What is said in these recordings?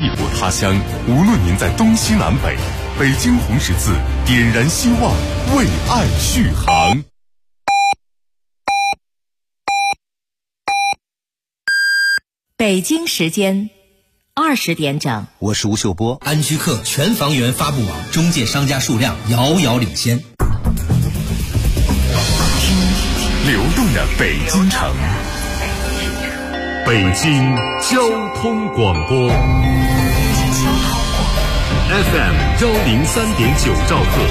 异国他乡，无论您在东西南北，北京红十字点燃希望，为爱续航。 北京时间20点整， 我是吴秀波。 安居客全房源发布网中介商家数量遥遥领先。 流动的北京城，北京交通广播 FM 103.9兆赫，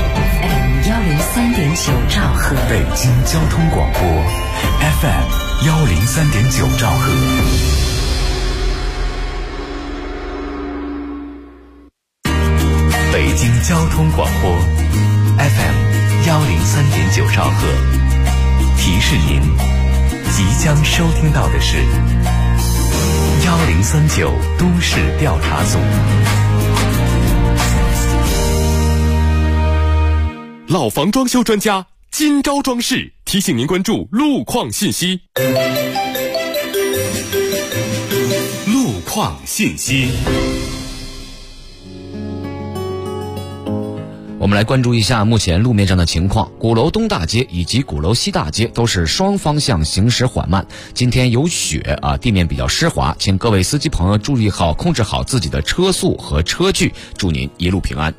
103.9兆赫， 北京交通广播 FM 103.9兆赫。北京交通广播 FM 103.9兆赫，提示您即将收听到的是1039都市调查组。 老房装修专家今朝装饰提醒您关注路况信息。路况信息。 我们来关注一下目前路面上的情况。鼓楼东大街以及鼓楼西大街都是双方向行驶缓慢。今天有雪地面比较湿滑，请各位司机朋友注意好，控制好自己的车速和车距，祝您一路平安。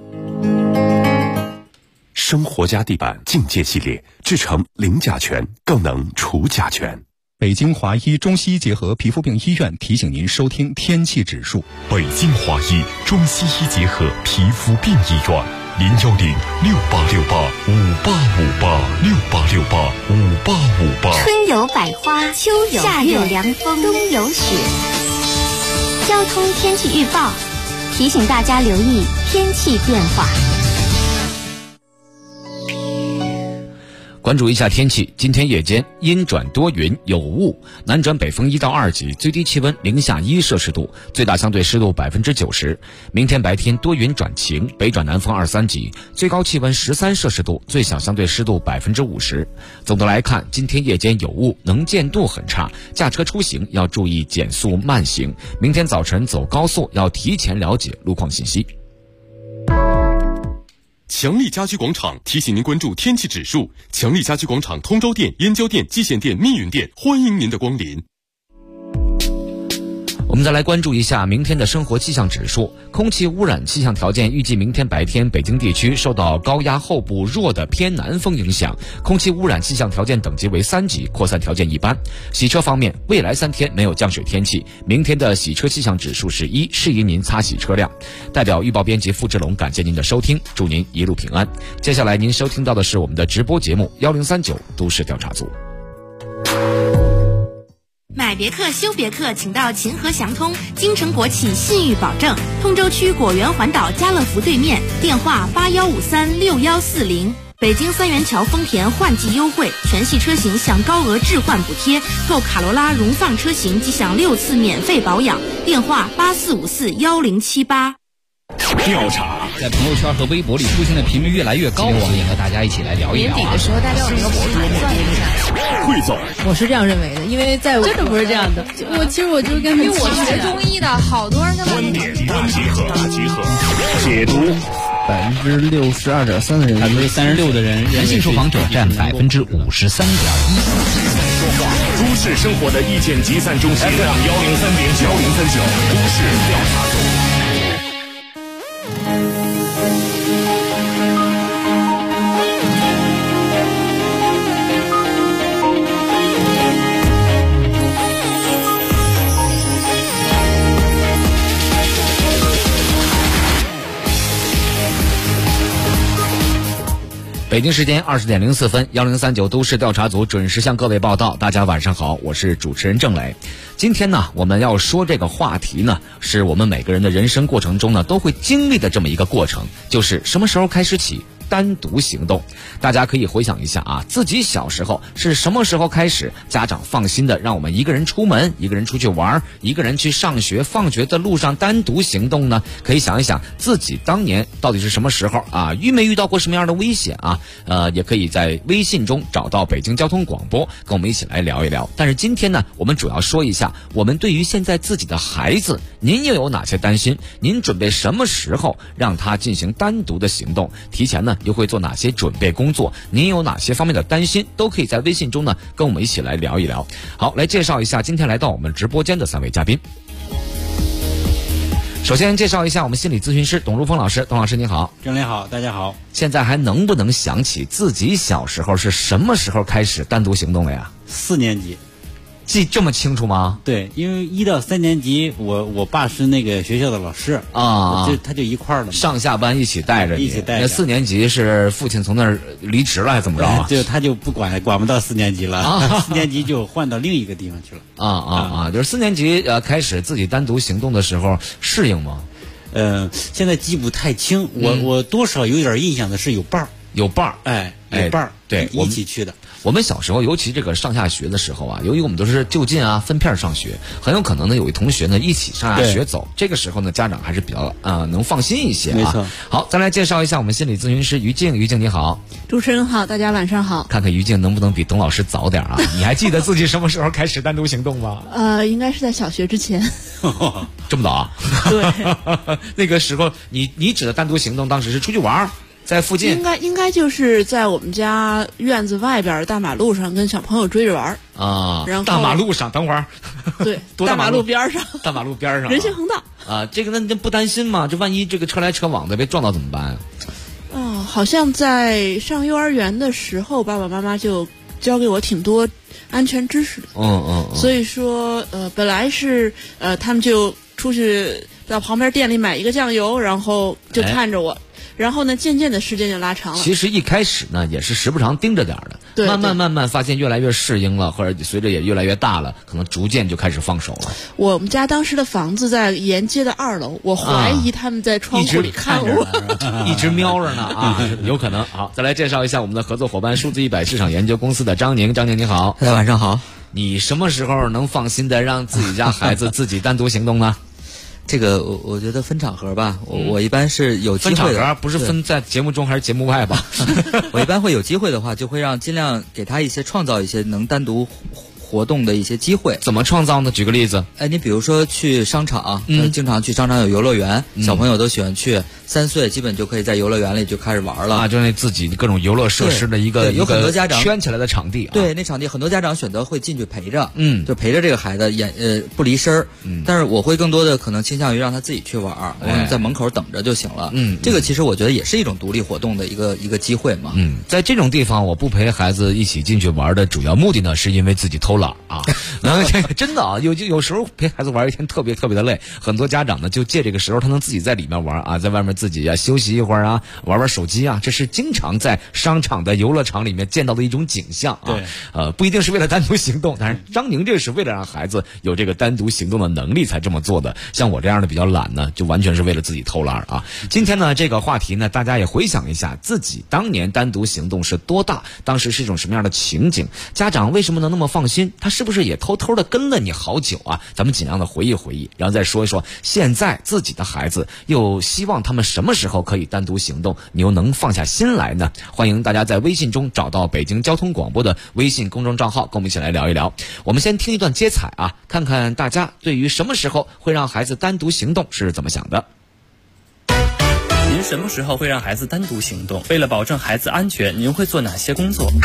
生活家地板境界系列，制成零甲醛，更能除甲醛。 北京华医中西医结合皮肤病医院提醒您收听天气指数。 北京华医中西医结合皮肤病医院，0106868586868685858。 春有百花，秋有夏有凉风，冬有雪。交通天气预报提醒大家留意天气变化。 关注一下天气，今天夜间阴转多云有雾，南转北风1到2级，最低气温零下1摄氏度，最大相对湿度90%。明天白天多云转晴，北转南风2、3级，最高气温13摄氏度，最小相对湿度50%。总的来看，今天夜间有雾，能见度很差，驾车出行要注意减速慢行。明天早晨走高速要提前了解路况信息。 强力家居广场提醒您关注天气指数。强力家居广场通州店、燕郊店、蓟县店、密云店，欢迎您的光临。 我们再来关注一下明天的生活气象指数。空气污染气象条件预计明天白天北京地区受到高压后部弱的偏南风影响，空气污染气象条件等级为3级，扩散条件一般。洗车方面，未来3天没有降水天气，明天的洗车气象指数是1，适宜您擦洗车辆。代表预报编辑付志龙感谢您的收听，祝您一路平安。接下来您收听到的是我们的直播节目1039都市调查组。 买别克修别克，请到秦河祥通，京城国企信誉保证，通州区果园环岛家乐福对面，电话81536140。北京三元桥丰田换季优惠，全系车型享高额置换补贴，购卡罗拉荣放车型即享6次免费保养，电话84541078。 调查在朋友圈和微博里出现的频率越来越高，我们也和大家一起来聊一聊。 年底的时候，大家有一个盘算一下。 汇总， 我是这样认为的，因为在我真的不是这样的。其实我就是跟因为我学中医的，好多人跟观点大集合，解读。 62.3%的人 ，36%的人， 男性受访者占53.1%。 都市生活的意见集散中心，103.9，1039都市调查组。 北京时间20点04分，1039都市调查组准时向各位报道。大家晚上好，我是主持人郑磊。今天呢，我们要说这个话题呢，是我们每个人的人生过程中呢都会经历的这么一个过程，就是什么时候开始起单独行动。大家可以回想一下啊，自己小时候是什么时候开始家长放心的让我们一个人出门，一个人出去玩，一个人去上学，放学的路上单独行动呢？可以想一想自己当年到底是什么时候啊，遇到过什么样的危险啊？也可以在微信中找到北京交通广播，跟我们一起来聊一聊。但是今天呢，我们主要说一下我们对于现在自己的孩子，您又有哪些担心？您准备什么时候让他进行单独的行动？提前呢又会做哪些准备工作？您有哪些方面的担心？都可以在微信中呢跟我们一起来聊一聊。好，来介绍一下今天来到我们直播间的3位嘉宾。首先介绍一下我们心理咨询师董如峰老师。董老师你好。 郑林好，大家好。 现在还能不能想起自己小时候是什么时候开始单独行动的呀 ？4年级。 记这么清楚吗？ 对，因为1到3年级，我爸是那个学校的老师啊，他就一块儿的， 上下班一起带着你。那4年级是父亲从那儿离职了还是怎么着啊？ 就他就不管不到4年级了，4年级就换到另一个地方去了。 就是4年级开始自己单独行动的时候适应吗？ 现在记不太清，我多少有点印象的是有伴儿， 有伴儿， 有伴儿， 对， 一起去的。 我们小时候，尤其这个上下学的时候啊，由于我们都是就近啊分片上学，很有可能呢有一同学呢一起上下学走，这个时候呢家长还是比较能放心一些啊。 没错。 好，再来介绍一下我们心理咨询师于静。于静你好。 主持人好，大家晚上好。 看看于静能不能比董老师早点啊？你还记得自己什么时候开始单独行动吗？ 应该是在小学之前。 这么早啊？ 对。 那个时候你指的单独行动，当时是出去玩？在附近应该就是在我们家院子外边大马路上跟小朋友追着玩啊。 然后大马路上，等会儿， 对， 大马路边上， 大马路边上， 人行横道啊。这个那不担心吗？这万一这个车来车往的被撞到怎么办啊？ 好像在上幼儿园的时候，爸爸妈妈就教给我挺多安全知识的。所以说本来是他们就出去到旁边店里买一个酱油，然后就看着我。然后呢，渐渐的时间就拉长了。 其实一开始呢，也是时不常盯着点的， 对， 慢慢发现越来越适应了，或者随着也越来越大了，可能逐渐就开始放手了。 我们家当时的房子在沿街的2楼，我怀疑他们在窗户里看我， 一直瞄着呢啊，有可能。好，再来介绍一下我们的合作伙伴数字100市场研究公司的张宁。张宁你好。 大家晚上好。 你什么时候能放心的让自己家孩子自己单独行动呢？ 这个我觉得分场合吧，我一般是有机会的。 分场合不是分在节目中还是节目外吧？ 我一般会有机会的话，就会尽量给他创造一些能单独活动的一些机会。 怎么创造呢？举个例子。 你比如说去商场，经常去商场有游乐园，小朋友都喜欢去，3岁基本就可以在游乐园里就开始玩了啊，就是自己各种游乐设施的一个有很多家长圈起来的场地。 对，那场地很多家长选择会进去陪着，就陪着这个孩子不离身但是我会更多的可能倾向于让他自己去玩，在门口等着就行了。这个其实我觉得也是一种独立活动的一个机会嘛。 在这种地方我不陪孩子一起进去玩的主要目的呢，是因为自己偷懒啊。真的啊，有时候陪孩子玩一天特别的累，很多家长呢就借这个时候他能自己在里面玩啊，在外面自己休息一会儿啊，玩手机啊，这是经常在商场的游乐场里面见到的一种景象啊。 对， 不一定是为了单独行动，但是张宁这是为了让孩子有这个单独行动的能力才这么做的。像我这样的比较懒呢，就完全是为了自己偷懒啊。今天呢这个话题呢，大家也回想一下自己当年单独行动是多大，当时是一种什么样的情景，家长为什么能那么放心，他是不是也偷偷的跟了你好久啊？咱们尽量的回忆回忆，然后再说一说现在自己的孩子又希望他们什么时候可以单独行动，你又能放下心来呢？欢迎大家在微信中找到北京交通广播的微信公众账号，跟我们一起来聊一聊。我们先听一段接彩啊，看看大家对于什么时候会让孩子单独行动是怎么想的。 您什么时候会让孩子单独行动？为了保证孩子安全，您会做哪些工作？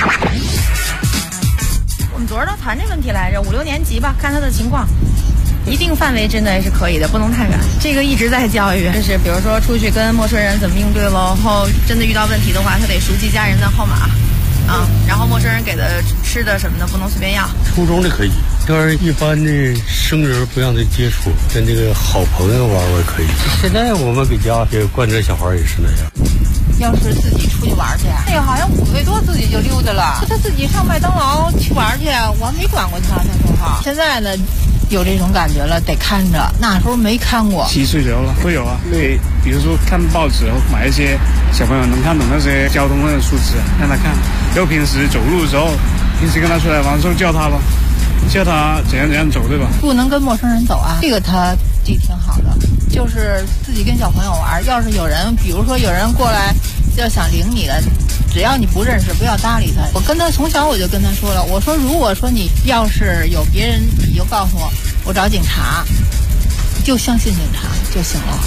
我们昨儿都谈这问题来着，5、6年级吧，看他的情况，一定范围之内是可以的，不能太远。这个一直在教育，就是比如说出去跟陌生人怎么应对喽，然后真的遇到问题的话，他得熟记家人的号码啊，然后陌生人给的吃的什么的不能随便要。 初中的可以，但是一般的生人不让他接触，跟这个好朋友玩可以。现在我们给家也惯着小孩也是那样。 要是自己出去玩去，哎呀，好像5岁多自己就溜达了。他自己上麦当劳去玩去，我没管过他说话。现在呢， 有这种感觉了，得看着。那时候没看过。 7岁左右了会有啊，对，比如说看报纸后买一些小朋友能看懂那些交通的数字，让他看。然后平时走路的时候，平时跟他出来玩的时候叫他吧，叫他怎样走，对吧？ 不能跟陌生人走啊，这个他这挺好的，就是自己跟小朋友玩。要是有人，比如说有人过来要想领你的，只要你不认识，不要搭理他。我跟他从小我就跟他说了，我说如果说你要是有别人，你就告诉我，我找警察，就相信警察就行了。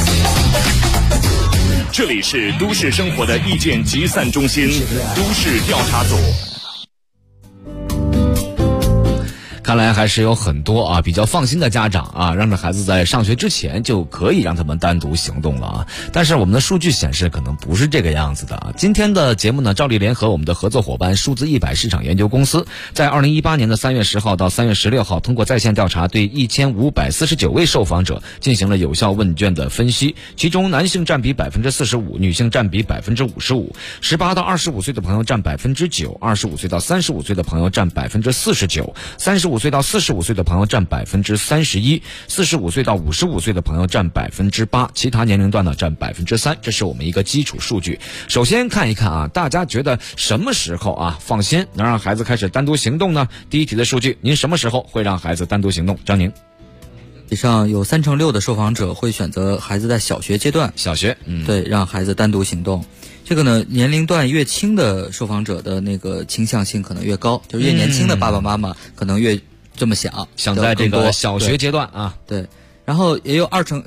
这里是都市生活的意见集散中心，都市调查组。 看来还是有很多比较放心的家长让着孩子在上学之前就可以让他们单独行动了但是我们的数据显示可能不是这个样子的今天的节目呢，照例联合我们的合作伙伴数字100市场研究公司，在2018年的3月10号到3月16号，通过在线调查对1549位受访者进行了有效问卷的分析，其中男性占比45%，女性占比55%，18到25岁的朋友占9%，25岁到35岁的朋友占49%，35岁到45岁的朋友占31%，45岁到55岁的朋友占8%，其他年龄段呢占3%，这是我们一个基础数据。首先看一看大家觉得什么时候放心能让孩子开始单独行动呢？第一题的数据，您什么时候会让孩子单独行动？张宁。 以上有36%的受访者会选择孩子在小学阶段，对，让孩子单独行动。这个呢，年龄段越轻的受访者的那个倾向性可能越高，就是越年轻的爸爸妈妈可能越这么想在这个小学阶段对。然后也有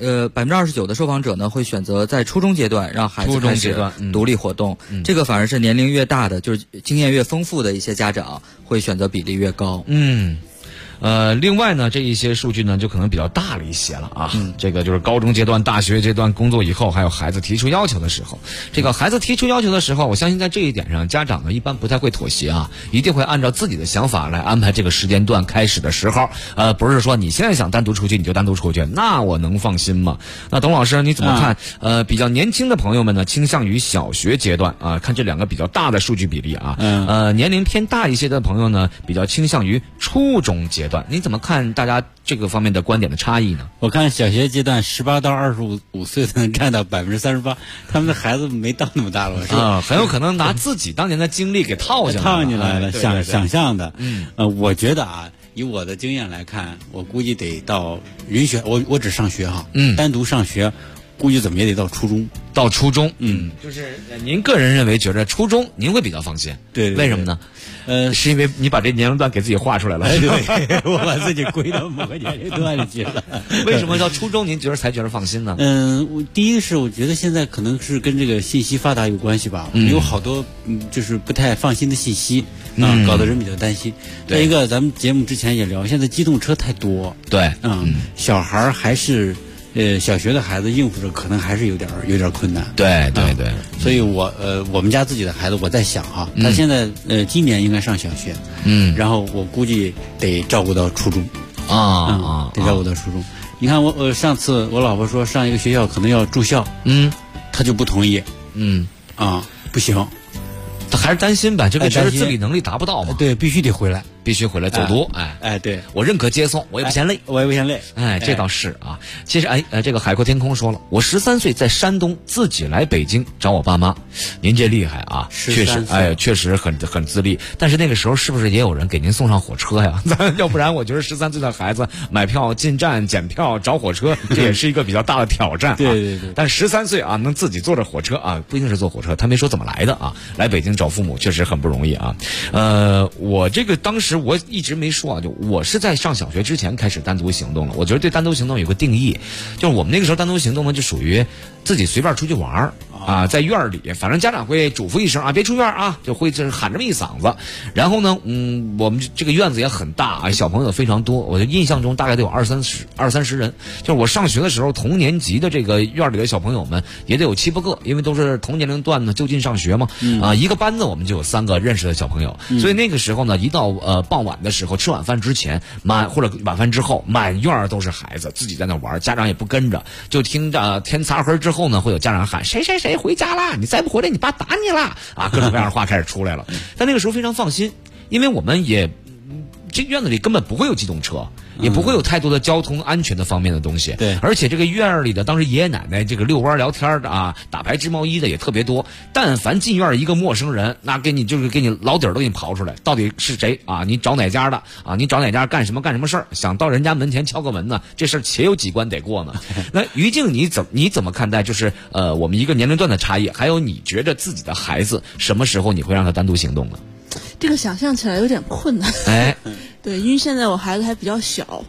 29%的受访者呢会选择在初中阶段让孩子开始独立活动，这个反而是年龄越大的，就是经验越丰富的一些家长会选择比例越高。 另外呢，这一些数据呢就可能比较大了一些了这个就是高中阶段、大学阶段、工作以后，还有孩子提出要求的时候。这个孩子提出要求的时候，我相信在这一点上，家长呢一般不太会妥协一定会按照自己的想法来安排这个时间段开始的时候。不是说你现在想单独出去你就单独出去，那我能放心吗？那董老师你怎么看？比较年轻的朋友们呢倾向于小学阶段看这两个比较大的数据比例年龄偏大一些的朋友呢比较倾向于初中阶段。你怎么看大家这个方面的观点的差异呢？ 我看小学阶段18到25岁能占到38%，他们的孩子没到那么大了，是吧？ 很有可能拿自己当年的经历给套进来了， 想象的。我觉得以我的经验来看，我估计得到允许我只上学单独上学，估计怎么也得到初中。 就是您个人认为觉得初中您会比较放心， 对， 为什么呢？是因为你把这年龄段给自己画出来了， 对，我把自己归到某个年龄段里去了。 为什么到初中您才觉得放心呢？ 第一个是我觉得现在可能是跟这个信息发达有关系吧，有好多就是不太放心的信息搞得人比较担心。再一个，咱们节目之前也聊，现在机动车太多， 对， 小孩还是。小学的孩子应付着可能还是有点困难。 对， 所以我们家自己的孩子，我在想他现在今年应该上小学，然后我估计得照顾到初中得照顾到初中。你看我上次我老婆说上一个学校可能要住校，他就不同意，不行， 他还是担心呗，这个确实自理能力达不到嘛， 对，必须得回来走读， 对， 我认可接送，我也不嫌累，这倒是其实这个海阔天空说了，我13岁在山东自己来北京找我爸妈，您这厉害确实很自立，但是那个时候是不是也有人给您送上火车呀？要不然我觉得13岁的孩子买票进站检票找火车，这也是一个比较大的挑战对， 但13岁能自己坐着火车不一定是坐火车，他没说怎么来的来北京找父母确实很不容易我这个当时我一直没说就我是在上小学之前开始单独行动了。我觉得对单独行动有个定义，就是我们那个时候单独行动呢，就属于自己随便出去玩在院里，反正家长会嘱咐一声别出院就会就是喊这么一嗓子。然后呢，我们这个院子也很大小朋友非常多，我就印象中大概得有二三十人。就是我上学的时候，同年级的这个院里的小朋友们也得有7、8个，因为都是同年龄段呢，就近上学嘛。一个班子我们就有3个认识的小朋友，所以那个时候呢，一到傍晚的时候，吃晚饭之前或者晚饭之后，满院都是孩子自己在那玩，家长也不跟着，就听着天擦黑之后呢，会有家长喊谁谁谁回家啦，你再不回来你爸打你啦各种各样的话开始出来了。但那个时候非常放心，因为我们也这院子里根本不会有机动车，也不会有太多的交通安全的方面的东西。 对， 而且这个院里的当时爷爷奶奶这个遛弯聊天的啊，打牌织毛衣的也特别多。但凡进院一个陌生人，那给你老底儿都给你刨出来，到底是谁啊？你找哪家的啊？你找哪家干什么事儿？想到人家门前敲个门呢，这事儿且有几关得过呢。那于静你怎么看待就是我们一个年龄段的差异，还有你觉得自己的孩子什么时候你会让他单独行动呢？ 这个想象起来有点困难。对，因为现在我孩子还比较小。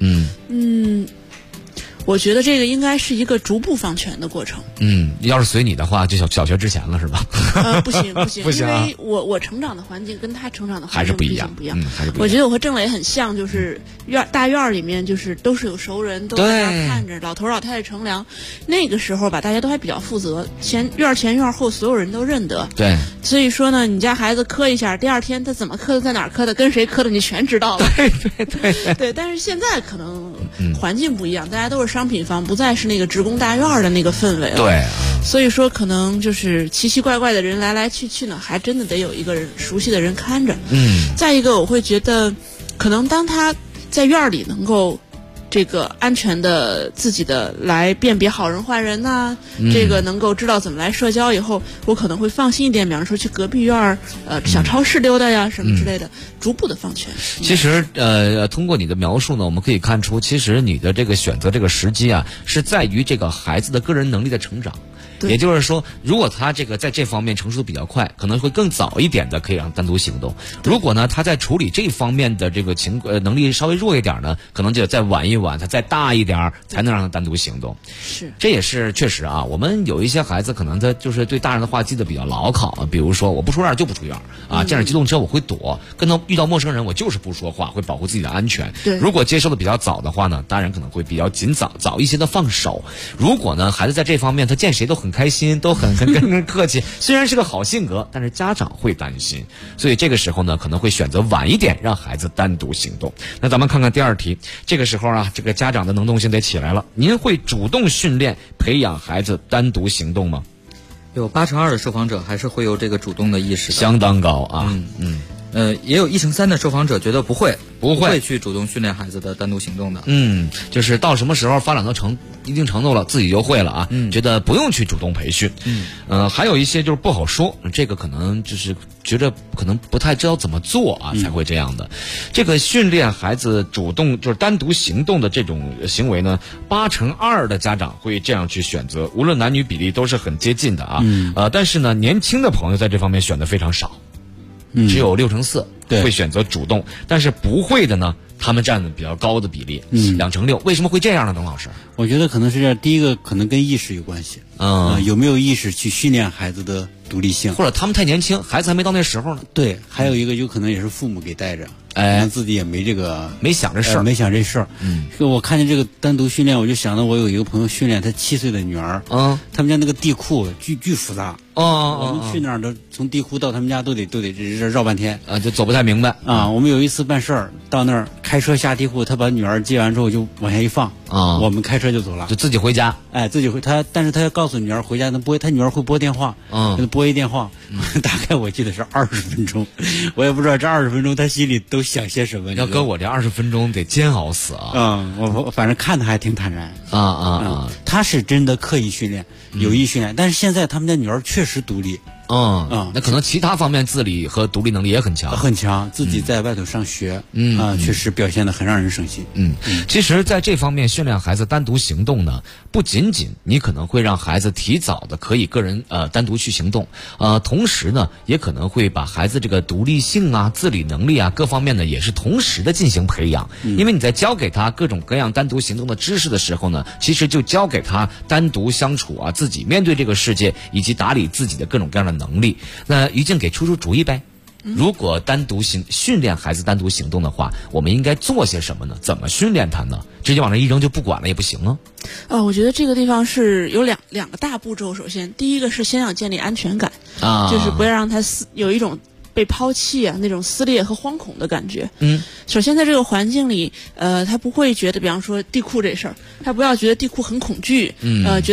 我觉得这个应该是一个逐步放权的过程。 要是随你的话，就小学之前了，是吧？ 不行， 不行啊， 因为我成长的环境跟他成长的环境还是不一样。还是不一样。 我觉得我和郑磊很像，就是大院里面就是都是有熟人，都在那看着，老头老太太乘凉。那个时候吧，大家都还比较负责，院前院后所有人都认得。 对。 所以说呢，你家孩子磕一下，第二天他怎么磕的，在哪儿磕的，跟谁磕的，你全知道了。对。但是现在可能环境不一样，大家都是商品房，不再是那个职工大院的那个氛围了。 对。 所以说可能就是奇奇怪怪的人来来去去呢，还真的得有一个人熟悉的人看着。再一个我会觉得可能当他在院里能够这个安全的自己的来辨别好人坏人呐，这个能够知道怎么来社交以后，我可能会放心一点，比方说去隔壁院小超市溜达呀什么之类的，逐步的放权。 其实通过你的描述呢，我们可以看出，其实你的这个选择这个时机啊，是在于这个孩子的个人能力的成长。也就是说，如果他这个在这方面成熟比较快，可能会更早一点的可以让单独行动。如果呢他在处理这方面的这个能力稍微弱一点呢，可能就再晚一晚，他再大一点才能让他单独行动。 是， 这也是确实啊。我们有一些孩子可能他就是对大人的话记得比较牢靠，比如说我不出院就不出院啊，见着机动车我会躲，跟他遇到陌生人我就是不说话，会保护自己的安全。 对， 如果接受的比较早的话呢，大人可能会比较早一些的放手。如果呢孩子在这方面他见谁都很开心，都很跟人客气，虽然是个好性格，但是家长会担心，所以这个时候呢可能会选择晚一点让孩子单独行动。那咱们看看第二题，这个时候啊这个家长的能动性得起来了，您会主动训练培养孩子单独行动吗？ 有82%的受访者还是会有这个主动的意识的， 相当高啊。 也有1/3的受访者觉得不会去主动训练孩子的单独行动的。 就是到什么时候发展到一定程度了，自己就会了啊。觉得不用去主动培训。还有一些就是不好说，这个可能就是觉得可能不太知道怎么做啊，才会这样的。这个训练孩子主动就是单独行动的这种行为呢，82%的家长会这样去选择，无论男女比例都是很接近的啊。但是呢，年轻的朋友在这方面选的非常少。只有64%会选择主动，但是不会的呢，他们占的比较高的比例，2成6。为什么会这样呢，董老师？ 我觉得可能是这样，第一个可能跟意识有关系，有没有意识去训练孩子的独立性， 或者他们太年轻，孩子还没到那时候呢。 对，还有一个有可能也是父母给带着，自己也没想这事儿， 没想这事儿。我看见这个单独训练，我就想到我有一个朋友训练他7岁的女儿，他们家那个地库巨复杂。我们去那儿都从地库到他们家都得绕半天就走不太明白啊。我们有一次办事儿到那儿开车下地库，他把女儿接完之后就往下一放我们开车就走了， 就自己回家。 自己回但是他要告诉女儿回家他女儿会拨电话，给他拨一电话，大概我记得是20分钟，我也不知道这20分钟他心里都想些什么。 要搁我这20分钟得煎熬死啊！ 我反正看他还挺坦然他是真的刻意训练，有意训练，但是现在他们家女儿确实独立。 那可能其他方面自理和独立能力也很强， 自己在外头上学，确实表现得很让人省心。 其实在这方面训练孩子单独行动呢，不仅仅你可能会让孩子提早的可以个人单独去行动，同时呢也可能会把孩子这个独立性啊、自理能力啊各方面呢也是同时的进行培养。因为你在教给他各种各样单独行动的知识的时候呢，其实就教给他单独相处啊、自己面对这个世界以及打理自己的各种各样的能力。那于静给出主意呗。如果训练孩子单独行动的话，我们应该做些什么呢？怎么训练他呢？直接往那一扔就不管了也不行啊。 我觉得这个地方是有两个大步骤。首先，第一个是先要建立安全感，就是不要让他有一种被抛弃啊那种撕裂和惶恐的感觉。首先在这个环境里，他不会觉得，比方说地库这事儿，他不要觉得地库很恐惧，觉得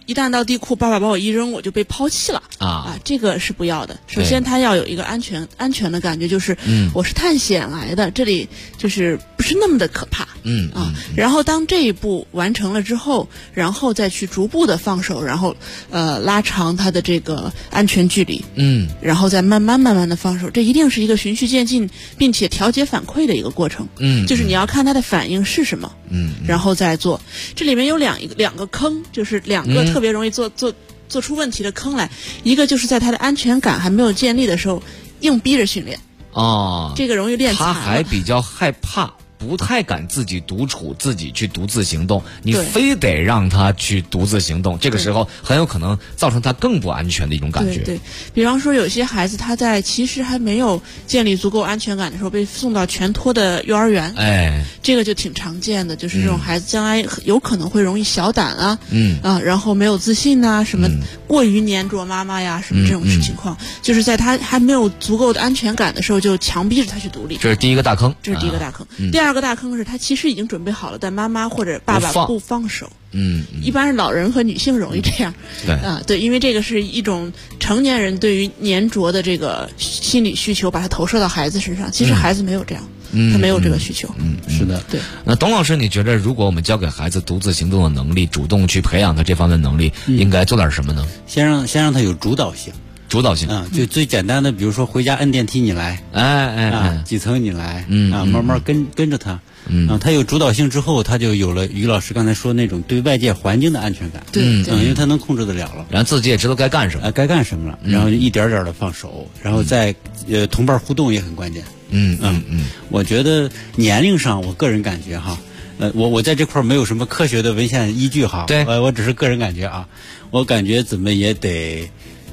一旦到地库，爸爸把我一扔，我就被抛弃了这个是不要的。首先，他要有一个安全的感觉，就是我是探险来的，这里就是不是那么的可怕。然后当这一步完成了之后，然后再去逐步的放手，然后拉长他的这个安全距离。然后再慢慢的放手，这一定是一个循序渐进，并且调节反馈的一个过程。就是你要看他的反应是什么。然后再做。这里面有两个坑，就是两个特别容易做出问题的坑来。一个就是在他的安全感还没有建立的时候，硬逼着训练。这个容易练残了。 他还比较害怕，不太敢自己独处，自己去独自行动，你非得让他去独自行动，这个时候很有可能造成他更不安全的一种感觉。 对，比方说有些孩子他在其实还没有建立足够安全感的时候被送到全托的幼儿园，这个就挺常见的，就是这种孩子将来有可能会容易小胆然后没有自信什么过于黏着妈妈呀，什么这种情况，就是在他还没有足够的安全感的时候就强逼着他去独立。 这是第一个大坑。 第二个大坑是他其实已经准备好了，但妈妈或者爸爸不放手。一般是老人和女性容易这样。对，因为这个是一种成年人对于粘着的这个心理需求，把它投射到孩子身上。其实孩子没有这样，他没有这个需求。 是的， 对。 那董老师，你觉得如果我们教给孩子独自行动的能力，主动去培养他这方面的能力，应该做点什么呢？ 先让他有主导性。就最简单的，比如说回家摁电梯你来，几层你来，慢慢跟着他。他有主导性之后，他就有了于老师刚才说那种对外界环境的安全感。因为他能控制得了了， 然后自己也知道该干什么， 了，然后就一点点的放手，然后再同伴互动也很关键。我觉得年龄上，我个人感觉我在这块没有什么科学的文献依据我只是个人感觉我感觉怎么也得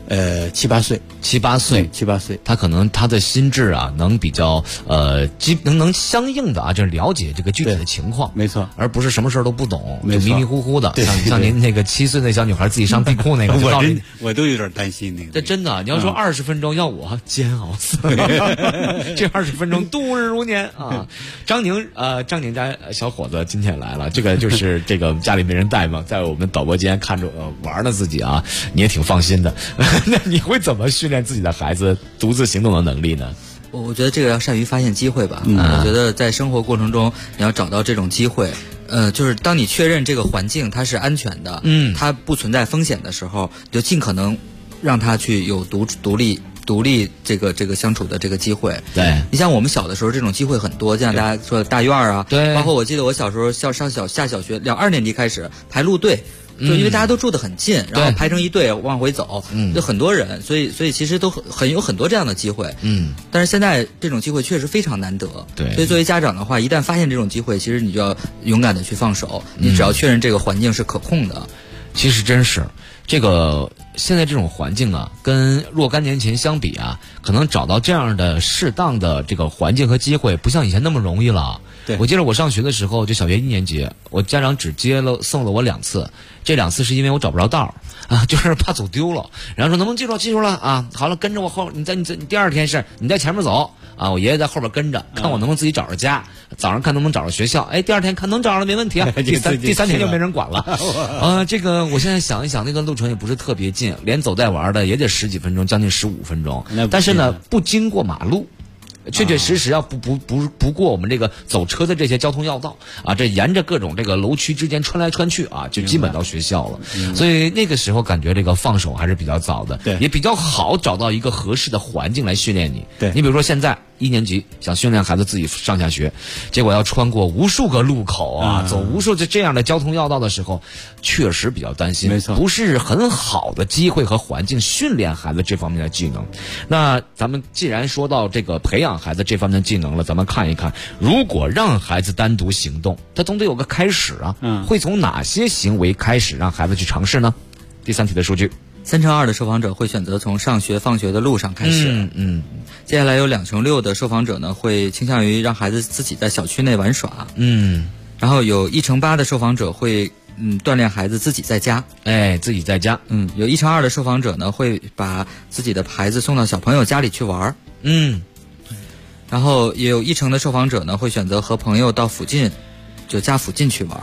7、8岁， 他可能他的心智能比较能相应的就是了解这个具体的情况， 没错， 而不是什么事儿都不懂，就迷迷糊糊的。像您那个7岁那小女孩自己上地库那个， 我都有点担心那个。 这真的，你要说20分钟，要我煎熬死了。这20分钟度日如年啊！张宁家小伙子今天来了，这个就是这个家里没人带嘛，在我们导播间看着玩呢自己你也挺放心的。那你会怎么训练自己的孩子独自行动的能力呢？ 我觉得这个要善于发现机会吧。我觉得在生活过程中，你要找到这种机会。就是当你确认这个环境它是安全的，它不存在风险的时候，就尽可能让他去有独立这个相处的这个机会。 对， 你像我们小的时候，这种机会很多，就像大家说的大院对， 包括我记得我小时候下小学2年级开始排路队。就因为大家都住得很近，然后排成一队往回走，就很多人，所以其实都有很多这样的机会。但是现在这种机会确实非常难得。 对， 所以作为家长的话，一旦发现这种机会，其实你就要勇敢的去放手。你只要确认这个环境是可控的。 其实真是这个现在这种环境跟若干年前相比可能找到这样的适当的这个环境和机会，不像以前那么容易了。 对， 我记得我上学的时候，就小学1年级，我家长只送了我2次，这2次是因为我找不着道就是怕走丢了，然后说能不能记住了好了，跟着我后，你第2天是你在前面走我爷爷在后边跟着，看我能不能自己找着家，早上看能不能找着学校，第2天看能找着没问题第三天就没人管了这个我现在想一想，那个路程也不是特别近，连走带玩的也得10几分钟，将近15分钟，但是呢不经过马路，确确实实要不过我们这个走车的这些交通要道这沿着各种这个楼区之间穿来穿去就基本到学校了。所以那个时候感觉这个放手还是比较早的， 对， 也比较好找到一个合适的环境来训练你。 对， 你比如说现在1年级想训练孩子自己上下学，结果要穿过无数个路口走无数这样的交通要道的时候，确实比较担心， 没错， 不是很好的机会和环境训练孩子这方面的技能。那咱们既然说到这个培养孩子这方面的技能了，咱们看一看，如果让孩子单独行动，他总得有个开始会从哪些行为开始让孩子去尝试呢？第3题的数据 ，2/3的受访者会选择从上学放学的路上开始。接下来有2/6的受访者呢会倾向于让孩子自己在小区内玩耍。然后有1/8的受访者会锻炼孩子自己在家。 自己在家。 有1/2的受访者呢会把自己的孩子送到小朋友家里去玩。然后也有1成的受访者呢会选择和朋友到家附近去玩。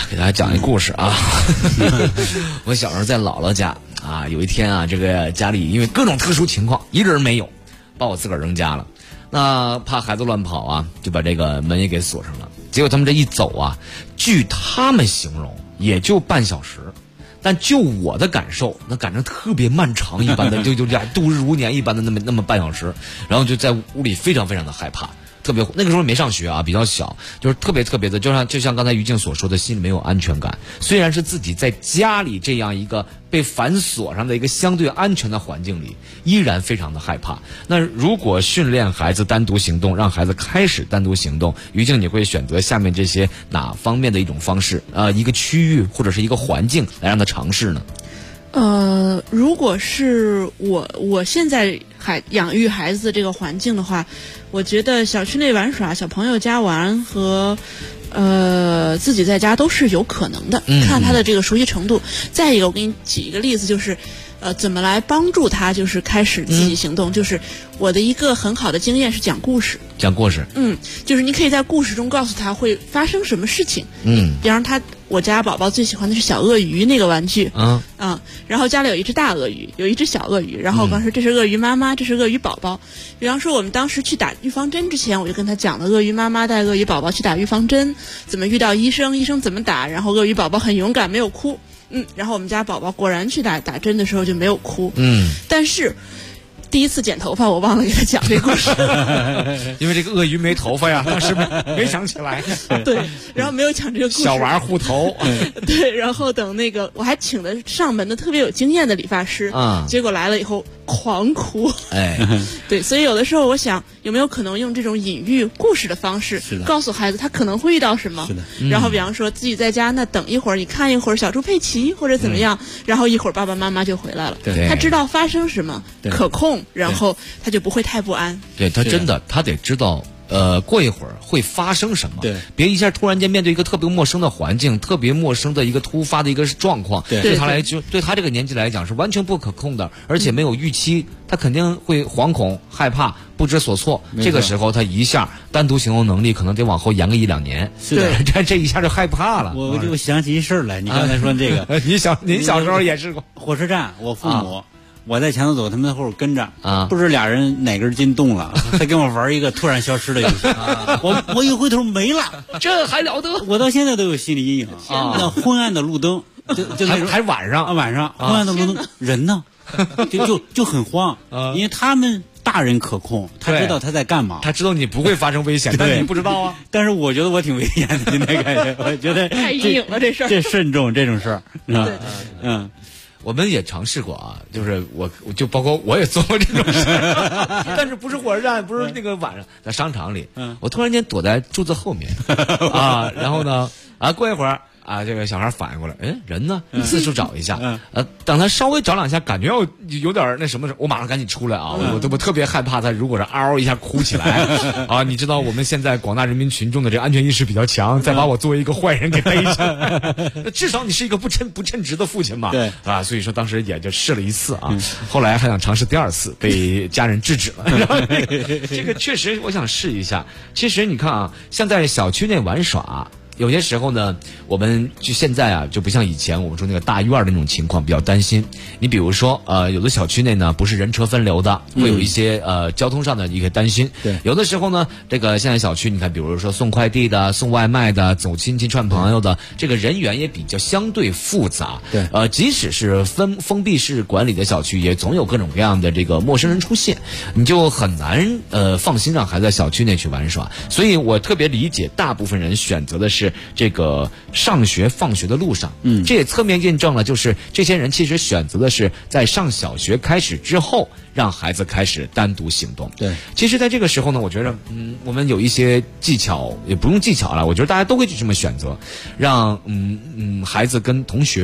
给大家讲一故事啊。我小时候在姥姥家啊，有一天啊，这个家里因为各种特殊情况，一个人没有，把我自个儿扔家了。那怕孩子乱跑啊，就把这个门也给锁上了。结果他们这一走啊，据他们形容也就半小时，但就我的感受，那感觉特别漫长一般的，就度日如年一般的那么半小时，然后就在屋里非常非常的害怕。特别那个时候没上学啊，比较小，就是特别的，就像刚才于静所说的，心里没有安全感。虽然是自己在家里这样一个被反锁上的一个相对安全的环境里，依然非常的害怕。那如果训练孩子单独行动，让孩子开始单独行动，于静你会选择下面这些哪方面的一种方式？一个区域或者是一个环境来让他尝试呢？ 如果是我现在养育孩子的这个环境的话，我觉得小区内玩耍、小朋友家玩和自己在家都是有可能的，看他的这个熟悉程度。再一个，我给你举一个例子，就是怎么来帮助他就是开始自己行动，就是我的一个很好的经验是讲故事。就是你可以在故事中告诉他会发生什么事情。比方我家宝宝最喜欢的是小鳄鱼那个玩具。然后家里有一只大鳄鱼，有一只小鳄鱼，然后我刚说这是鳄鱼妈妈，这是鳄鱼宝宝。比方说我们当时去打预防针之前，我就跟他讲了鳄鱼妈妈带鳄鱼宝宝去打预防针，怎么遇到医生怎么打，然后鳄鱼宝宝很勇敢没有哭。然后我们家宝宝果然去打针的时候就没有哭。但是第一次剪头发我忘了给他讲这故事。 因为这个鳄鱼没头发呀，当时没想起来。 对，然后没有讲这个故事。 小娃护头。 对，然后等那个我还请的上门的特别有经验的理发师，结果来了以后狂哭。对，所以有的时候我想有没有可能用这种隐喻故事的方式告诉孩子他可能会遇到什么。然后比方说自己在家那等一会儿，你看一会儿小猪佩奇或者怎么样，然后一会儿爸爸妈妈就回来了。他知道发生什么，可控，然后他就不会太不安。 对，他真的他得知道过一会儿会发生什么。别一下突然间面对一个特别陌生的环境，特别陌生的一个突发的一个状况，对他这个年纪来讲是完全不可控的，而且没有预期，他肯定会惶恐害怕不知所措。这个时候他一下单独行动能力可能得往后延个1-2年。 是的， 这一下就害怕了。 我就想起一事来，你刚才说这个， 您小时候也是过火车站，我父母。我在前头走，他们在后边跟着不知俩人哪根筋动了，他跟我玩一个突然消失的游戏。我一回头没了， 这还了得！ 我到现在都有心理阴影。那昏暗的路灯，就还晚上昏暗的路灯，人呢，就很慌，因为他们大人可控，他知道他在干嘛， 他知道你不会发生危险，但你不知道啊。 但是我觉得我挺危险的，那感觉，我觉得太阴影了这事儿， 这慎重这种事儿， 我们也尝试过啊，就是我就包括我也做过这种事，但是不是火车站，不是那个晚上在商场里，我突然间躲在柱子后面啊，然后呢过一会儿这个小孩反应过来，人呢？四处找一下，等他稍微找两下，感觉要有点那什么，我马上赶紧出来啊！我特别害怕他，如果是嗷一下哭起来啊！你知道我们现在广大人民群众的这个安全意识比较强，再把我作为一个坏人给逮起，至少你是一个不称职的父亲嘛， 对所以说当时也就试了一次啊，后来还想尝试第2次，被家人制止了。这个确实我想试一下。其实你看啊，像在小区内玩耍。有些时候呢，我们就现在就不像以前我们说那个大院的那种情况，比较担心。你比如说有的小区内呢不是人车分流的，会有一些交通上的一个担心。 对， 有的时候呢，这个现在小区你看，比如说送快递的、送外卖的、走亲戚串朋友的，这个人员也比较相对复杂。 对， 即使是封闭式管理的小区，也总有各种各样的这个陌生人出现，你就很难放心让孩子在小区内去玩耍。所以我特别理解大部分人选择的是这个上学放学的路上，这也侧面印证了，就是这些人其实选择的是在上小学开始之后，让孩子开始单独行动。 对， 其实在这个时候呢，我觉得，我们有一些技巧，也不用技巧了，我觉得大家都会去这么选择，让孩子跟同学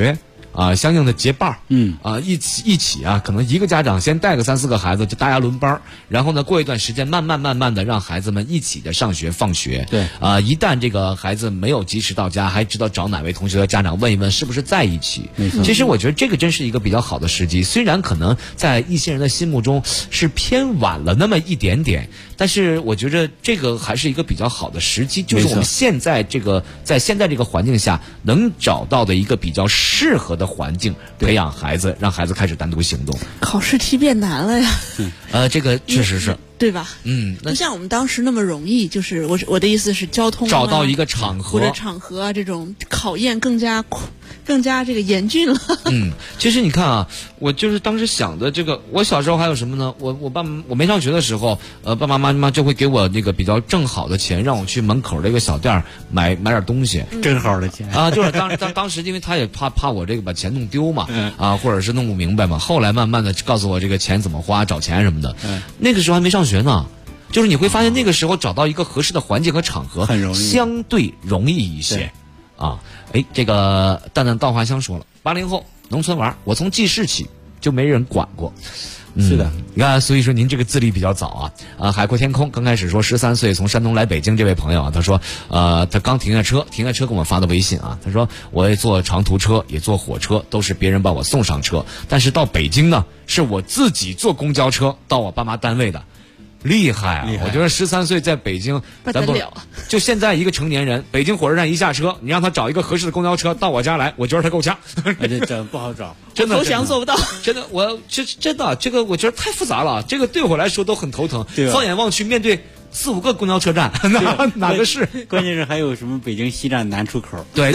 相应的结伴一起可能一个家长先带个3-4个孩子，就大家轮班，然后呢，过一段时间慢慢的让孩子们一起的上学放学。 对一旦这个孩子没有及时到家，还知道找哪位同学和家长问一问是不是在一起。 没错， 其实我觉得这个真是一个比较好的时机，虽然可能在一些人的心目中是偏晚了那么一点点，但是我觉得这个还是一个比较好的时机，就是我们现在在现在这个环境下能找到的一个比较适合的环境，培养孩子，让孩子开始单独行动。 考试题变难了呀。 这个确实是。 对吧？不像我们当时那么容易，就是我的意思是交通找到一个场合或者场合这种考验更加这个严峻了。 其实你看我就是当时想的这个，我小时候还有什么呢？我没上学的时候，爸爸妈妈就会给我那个比较正好的钱，让我去门口的一个小店买点东西。 正好的钱就是当时因为他也怕我这个把钱弄丢嘛，或者是弄不明白嘛。后来慢慢的告诉我这个钱怎么花，找钱什么的。那个时候还没上学呢。就是你会发现那个时候找到一个合适的环境和场合很容易， 相对容易一些这个蛋蛋稻花香说了，80后农村玩，我从记事起就没人管过。 是的， 你看，所以说您这个资历比较早海阔天空刚开始说13岁从山东来北京，这位朋友他说他刚停下车给我们发的微信他说我也坐长途车也坐火车，都是别人把我送上车，但是到北京呢是我自己坐公交车到我爸妈单位的。厉害我觉得13岁在北京不得了。 就现在一个成年人，北京火车站一下车，你让他找一个合适的公交车到我家来，我觉得他够呛。 这不好找， 真的投降做不到。 真的，真的这个我觉得太复杂了，这个对我来说都很头疼。放眼望去，面对4-5个公交车站，哪个是？ 关键是还有什么北京西站南出口？ 对，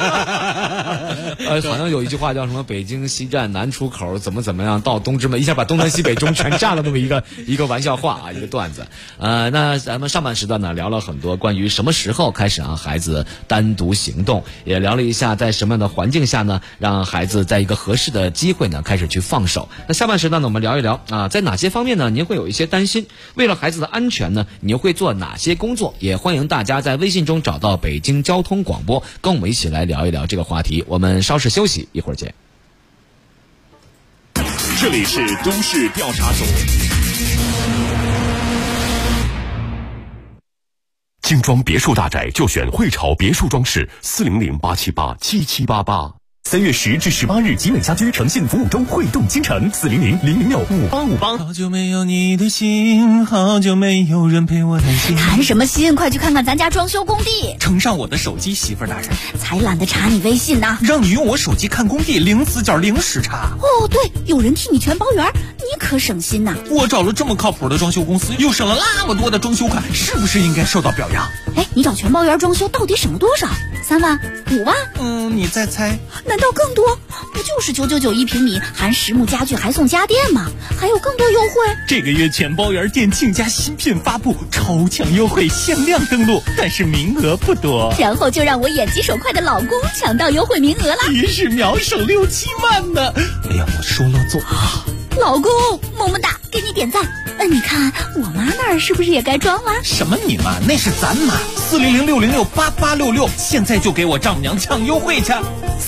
好像有一句话叫什么北京西站南出口怎么样到东直门，一下把东南西北中全占了那么一个玩笑话一个段子。那咱们上半时段呢聊了很多关于什么时候开始让孩子单独行动，也聊了一下在什么样的环境下呢让孩子在一个合适的机会呢开始去放手。那下半时段呢我们聊一聊在哪些方面呢您会有一些担心，为了孩子的安全呢你又会做哪些工作？也欢迎大家在微信中找到北京交通广播，跟我们一起来聊一聊这个话题。我们稍事休息，一会儿见。 这里是都市调查组。 精装别墅大宅就选汇潮别墅装饰，400-878-7788。3月10至18日，集美家居诚信服务中，汇动京城，400-006-5858。 好久没有你的心，好久没有人陪我谈心。 谈什么心？快去看看咱家装修工地。 乘上我的手机，媳妇儿大人。 才懒得查你微信呢。 让你用我手机看工地，0死角0时差。 哦，对，有人替你全包圆，你可省心呐。 我找了这么靠谱的装修公司，又省了那么多的装修款，是不是应该受到表扬？ 你找全包圆装修到底省了多少？3万、5万？ 你再猜。 难道更多？不就是999平米，含实木家具还送家电吗？还有更多优惠。 这个月全包圆店庆家新品发布，超强优惠，限量登录，但是名额不多。 然后就让我眼疾手快的老公抢到优惠名额了， 一时秒手6-7万呢！没让我说了做。 老公，么么哒，给你点赞。你看我妈那儿是不是也该装了？ 什么你妈？那是咱妈。400-606-8866，现在就给我丈母娘抢优惠去。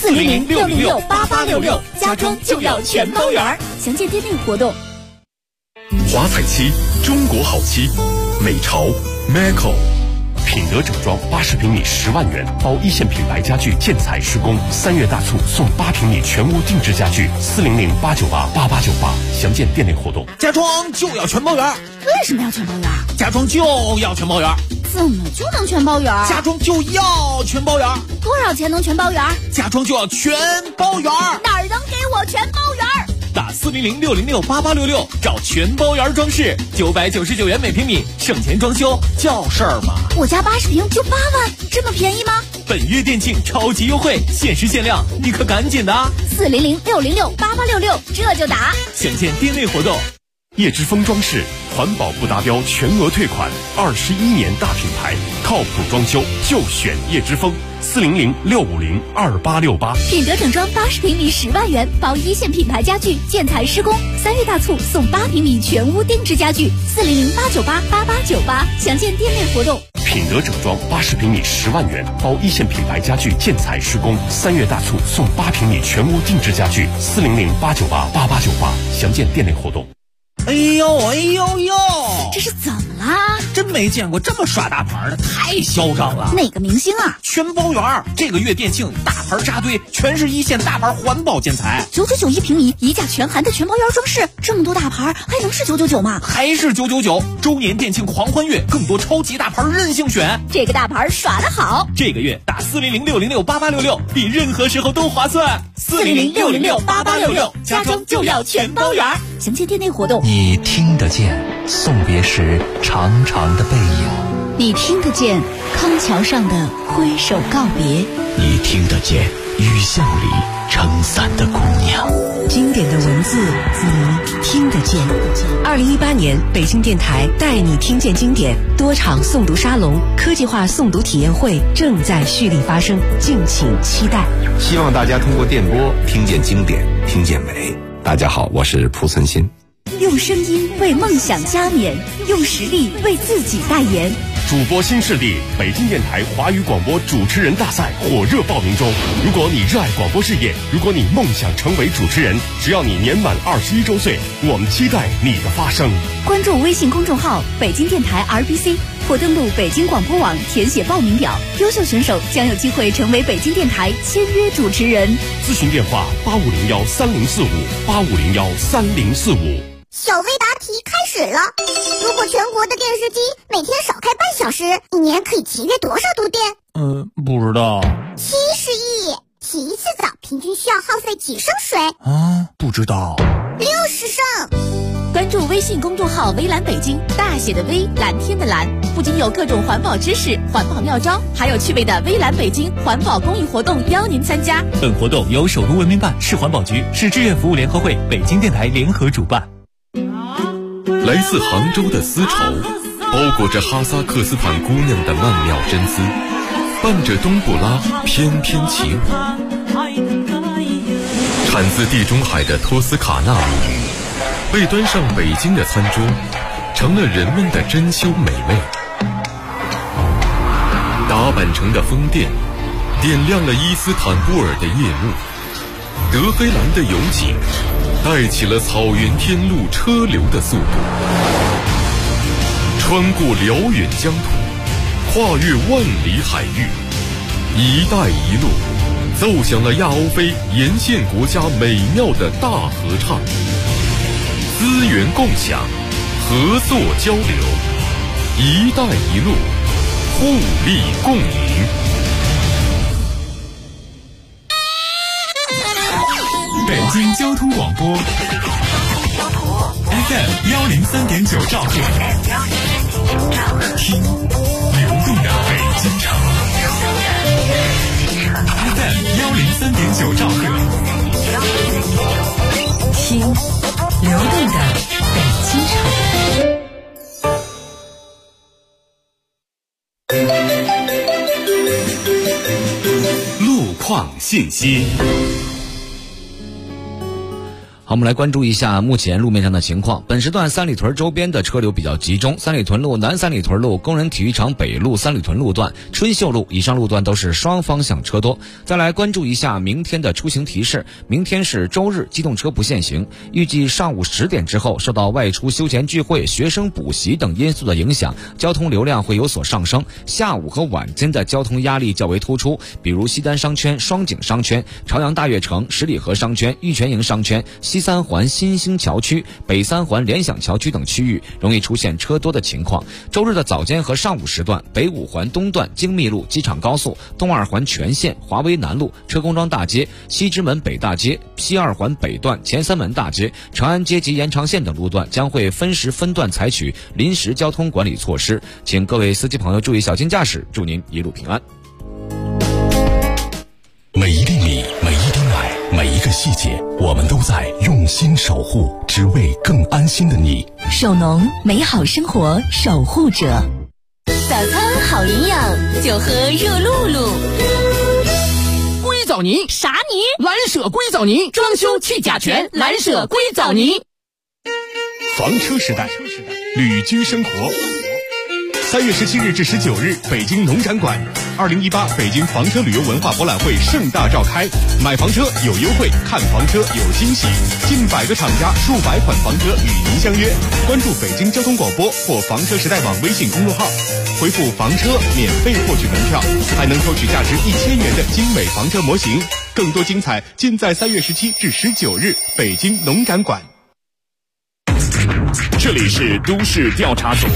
400-606-8866，家装就要全包圆。详见店内活动。 华彩漆，中国好漆，美潮 Maco。品德整装80平米10万元，包一线品牌家具建材施工，3月大促送8平米全屋定制家具，400-898-8898，详见店内活动。 家装就要全包圆。 为什么要全包圆？ 家装就要全包圆。 怎么就能全包圆？ 家装就要全包圆。 多少钱能全包圆？ 家装就要全包圆。 哪儿能给我全包圆？ 打400-606-8866，找全包圆装饰，999元每平米，省钱装修叫事儿吗？ 我家80平就8万，这么便宜吗？ 本月店庆超级优惠，限时限量，你可赶紧的 ！400-606-8866，这就打。 详见店内活动。 叶之峰装饰，环保不达标全额退款，21年大品牌，靠谱装修就选叶之峰。400-650-2868。 品德整装80平米10万元，包一线品牌家具建材施工，3月大促送8平米全屋定制家具，400-898-8898，详见店内活动。 品德整装80平米10万元，包一线品牌家具建材施工，3月大促送8平米全屋定制家具，400-898-8898，详见店内活动。 哎呦， 这是怎么啦？ 真没见过这么耍大牌的，太嚣张了。 哪个明星啊？ 全包圆，这个月店庆大牌扎堆，全是一线大牌环保建材 ，999一平米，一价全含的全包圆装饰，这么多大牌还能是999吗？ 还是999，周年店庆狂欢月，更多超级大牌任性选， 这个大牌耍得好。 这个月打400-606-8866，比任何时候都划算。 400-606-8866，家装就要全包圆。详见店内活动。 你听得见送别时长长的背影， 你听得见康桥上的挥手告别， 你听得见雨巷里撑伞的姑娘。 经典的文字你听得见。2018年北京电台带你听见经典多场诵读沙龙、科技化诵读体验会正在蓄力发生，敬请期待。 希望大家通过电波听见经典，听见美。大家好，我是蒲存昕。 用声音为梦想加冕，用实力为自己代言。 主播新势力北京电台华语广播主持人大赛火热报名中。如果你热爱广播事业，如果你梦想成为主持人，只要你年满21周岁，我们期待你的发声。 关注微信公众号北京电台 RBC， 或登录北京广播网填写报名表，优秀选手将有机会成为北京电台签约主持人。 咨询电话85013045，85013045。 小微答题开始了。如果全国的电视机每天少开半小时，一年可以节约多少度电？ 不知道。 70亿。洗一次澡平均需要耗费几升水？ 不知道。 60升。 关注微信公众号微蓝北京，大写的微，蓝天的蓝，不仅有各种环保知识、环保妙招，还有趣味的微蓝北京环保公益活动邀您参加。 本活动由首都文明办、市环保局、市志愿服务联合会、北京电台联合主办。 来自杭州的丝绸，包裹着哈萨克斯坦姑娘的曼妙真姿，伴着冬不拉翩翩起舞。产自地中海的托斯卡纳米语，被端上北京的餐桌，成了人们的珍馐美味。打扮成的风电，点亮了伊斯坦布尔的夜幕。德黑兰的油井，带起了草原天路车流的速度。穿过辽远疆土，跨越万里海域，一带一路奏响了亚欧非沿线国家美妙的大合唱。资源共享，合作交流，一带一路，互利共赢。 北京交通广播 FM 103.9兆赫，听流动的北京城。FM 103.9兆赫， 听流动的北京城。路况信息。 好，我们来关注一下目前路面上的情况。本时段三里屯周边的车流比较集中，三里屯路、南三里屯路、工人体育场北路、三里屯路段、春秀路以上路段都是双方向车多。再来关注一下明天的出行提示。明天是周日，机动车不限行。预计上午10点之后，受到外出休闲聚会、学生补习等因素的影响，交通流量会有所上升。下午和晚间的交通压力较为突出，比如西单商圈、双井商圈、朝阳大悦城、十里河商圈、玉泉营商圈、西三环新兴桥区、北三环联想桥区等区域容易出现车多的情况。周日的早间和上午时段，北五环东段、京密路、机场高速、东二环全线、华威南路、车公庄大街、西直门北大街、西二环北段、前三门大街、长安街及延长线等路段将会分时分段采取临时交通管理措施，请各位司机朋友注意小心驾驶，祝您一路平安。 每一厘米，每一滴奶，每一个细节，我们都在用心守护，只为更安心的你。 手农，美好生活守护者。 早餐好营养，就喝热露露。 硅藻泥啥泥？ 蓝舍硅藻泥，装修去甲醛，蓝舍硅藻泥。 房车时代，旅居生活， 3月17日至19日，北京农展馆，2018北京房车旅游文化博览会盛大召开，买房车有优惠，看房车有惊喜，近100个厂家，数百款房车与您相约。关注北京交通广播或房车时代网微信公众号，回复房车免费获取门票，还能抽取价值1000元的精美房车模型。更多精彩尽在3月17至19日北京农展馆。 这里是都市调查组。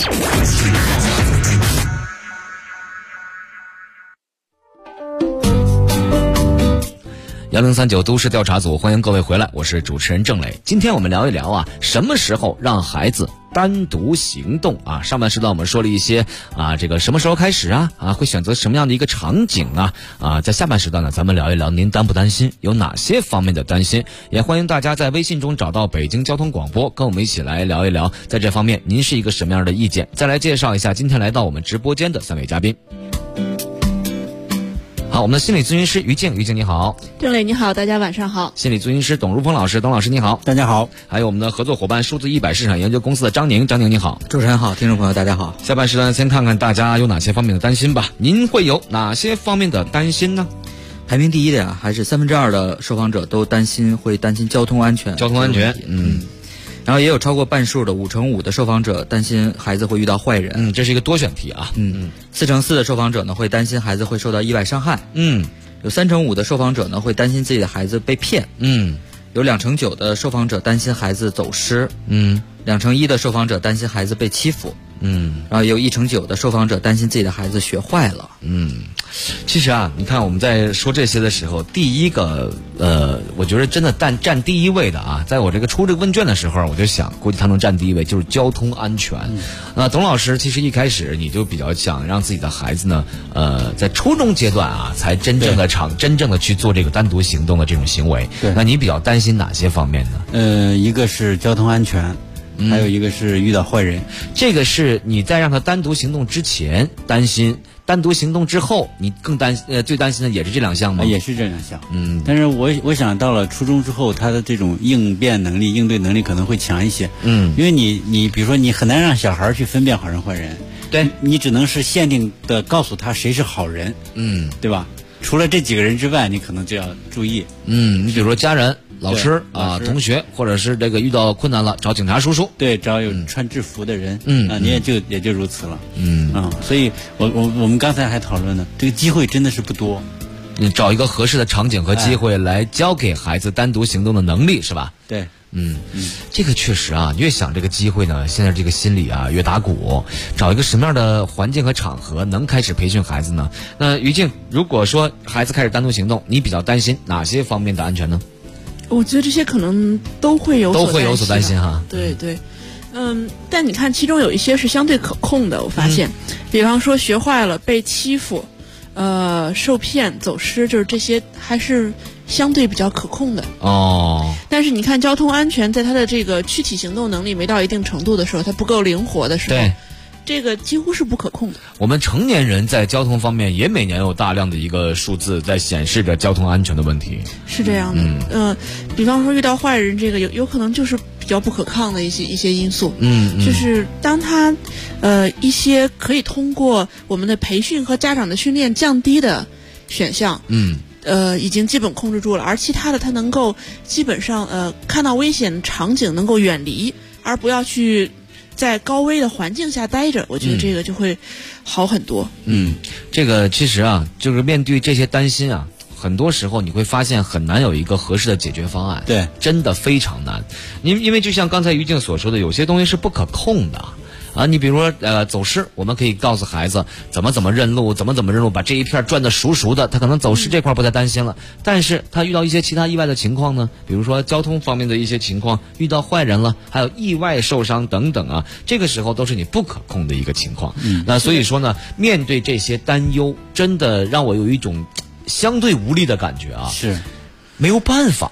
1039都市调查组，欢迎各位回来，我是主持人郑磊。今天我们聊一聊啊，什么时候让孩子单独行动啊？上半时段我们说了一些啊，这个什么时候开始啊会选择什么样的一个场景啊，在下半时段呢，咱们聊一聊您担不担心，有哪些方面的担心？也欢迎大家在微信中找到北京交通广播，跟我们一起来聊一聊，在这方面您是一个什么样的意见？再来介绍一下今天来到我们直播间的3位嘉宾。好，我们的心理咨询师于静你好。 郑磊你好，大家晚上好。 心理咨询师董如峰老师你好。 大家好。 还有我们的合作伙伴数字100市场研究公司的张宁你好。 主持人好，听众朋友大家好。 下半时段先看看大家有哪些方面的担心吧。您会有哪些方面的担心呢？ 排名第一的呀，还是2/3的受访者都担心交通安全。然后也有超过半数的5/5的受访者担心孩子会遇到坏人。 这是一个多选题啊。 4/4的受访者呢会担心孩子会受到意外伤害。有3/5的受访者呢会担心自己的孩子被骗。有2/9的受访者担心孩子走失。2/1的受访者担心孩子被欺负。然后有1/9的受访者担心自己的孩子学坏了。 其实啊，你看我们在说这些的时候，第一个我觉得真的占第一位的啊，在我这个出这个问卷的时候，我就想估计他能占第一位，就是交通安全。董老师其实一开始你就比较想让自己的孩子呢，在初中阶段啊，才真正的去做这个单独行动的这种行为。那你比较担心哪些方面呢？ 一个是交通安全。还有一个是遇到坏人， 这个是你在让他单独行动之前担心，单独行动之后你更最担心的也是这2项吗？ 也是这2项。但是我想到了初中之后，他的这种应变能力、应对能力可能会强一些。因为你比如说你很难让小孩去分辨好人坏人， 对， 你只能是限定的告诉他谁是好人，对吧？除了这几个人之外，你可能就要注意。 你比如说家人。老师啊，同学，或者是这个遇到困难了找警察叔叔， 对，找有穿制服的人，你也就如此了，所以我们刚才还讨论呢，这个机会真的是不多， 你找一个合适的场景和机会来教给孩子单独行动的能力，是吧？ 对， 这个确实啊，越想这个机会呢，现在这个心理啊越打鼓，找一个什么样的环境和场合能开始培训孩子呢？那于静，如果说孩子开始单独行动，你比较担心哪些方面的安全呢？ 我觉得这些可能都会有所担心哈。 对，但你看其中有一些是相对可控的，我发现，比方说学坏了、被欺负、受骗、走失，就是这些还是相对比较可控的。但是你看交通安全，在他的这个躯体行动能力没到一定程度的时候，他不够灵活的时候，对。这个几乎是不可控的。 我们成年人在交通方面也每年有大量的一个数字在显示着交通安全的问题。 是这样的，比方说遇到坏人，这个有可能就是比较不可抗的一些因素。就是当他一些可以通过我们的培训和家长的训练降低的选项，已经基本控制住了，而其他的他能够基本上看到危险场景能够远离，而不要去在高危的环境下待着，我觉得这个就会好很多。 这个其实啊，就是面对这些担心啊，很多时候你会发现很难有一个合适的解决方案。 对， 真的非常难。因为就像刚才于静所说的，有些东西是不可控的。你比如说走失，我们可以告诉孩子怎么认路，怎么认路，把这一片转得熟的，他可能走失这块不太担心了。但是他遇到一些其他意外的情况呢，比如说交通方面的一些情况，遇到坏人了，还有意外受伤等等啊，这个时候都是你不可控的一个情况。那所以说呢，面对这些担忧，真的让我有一种相对无力的感觉啊。 是， 没有办法。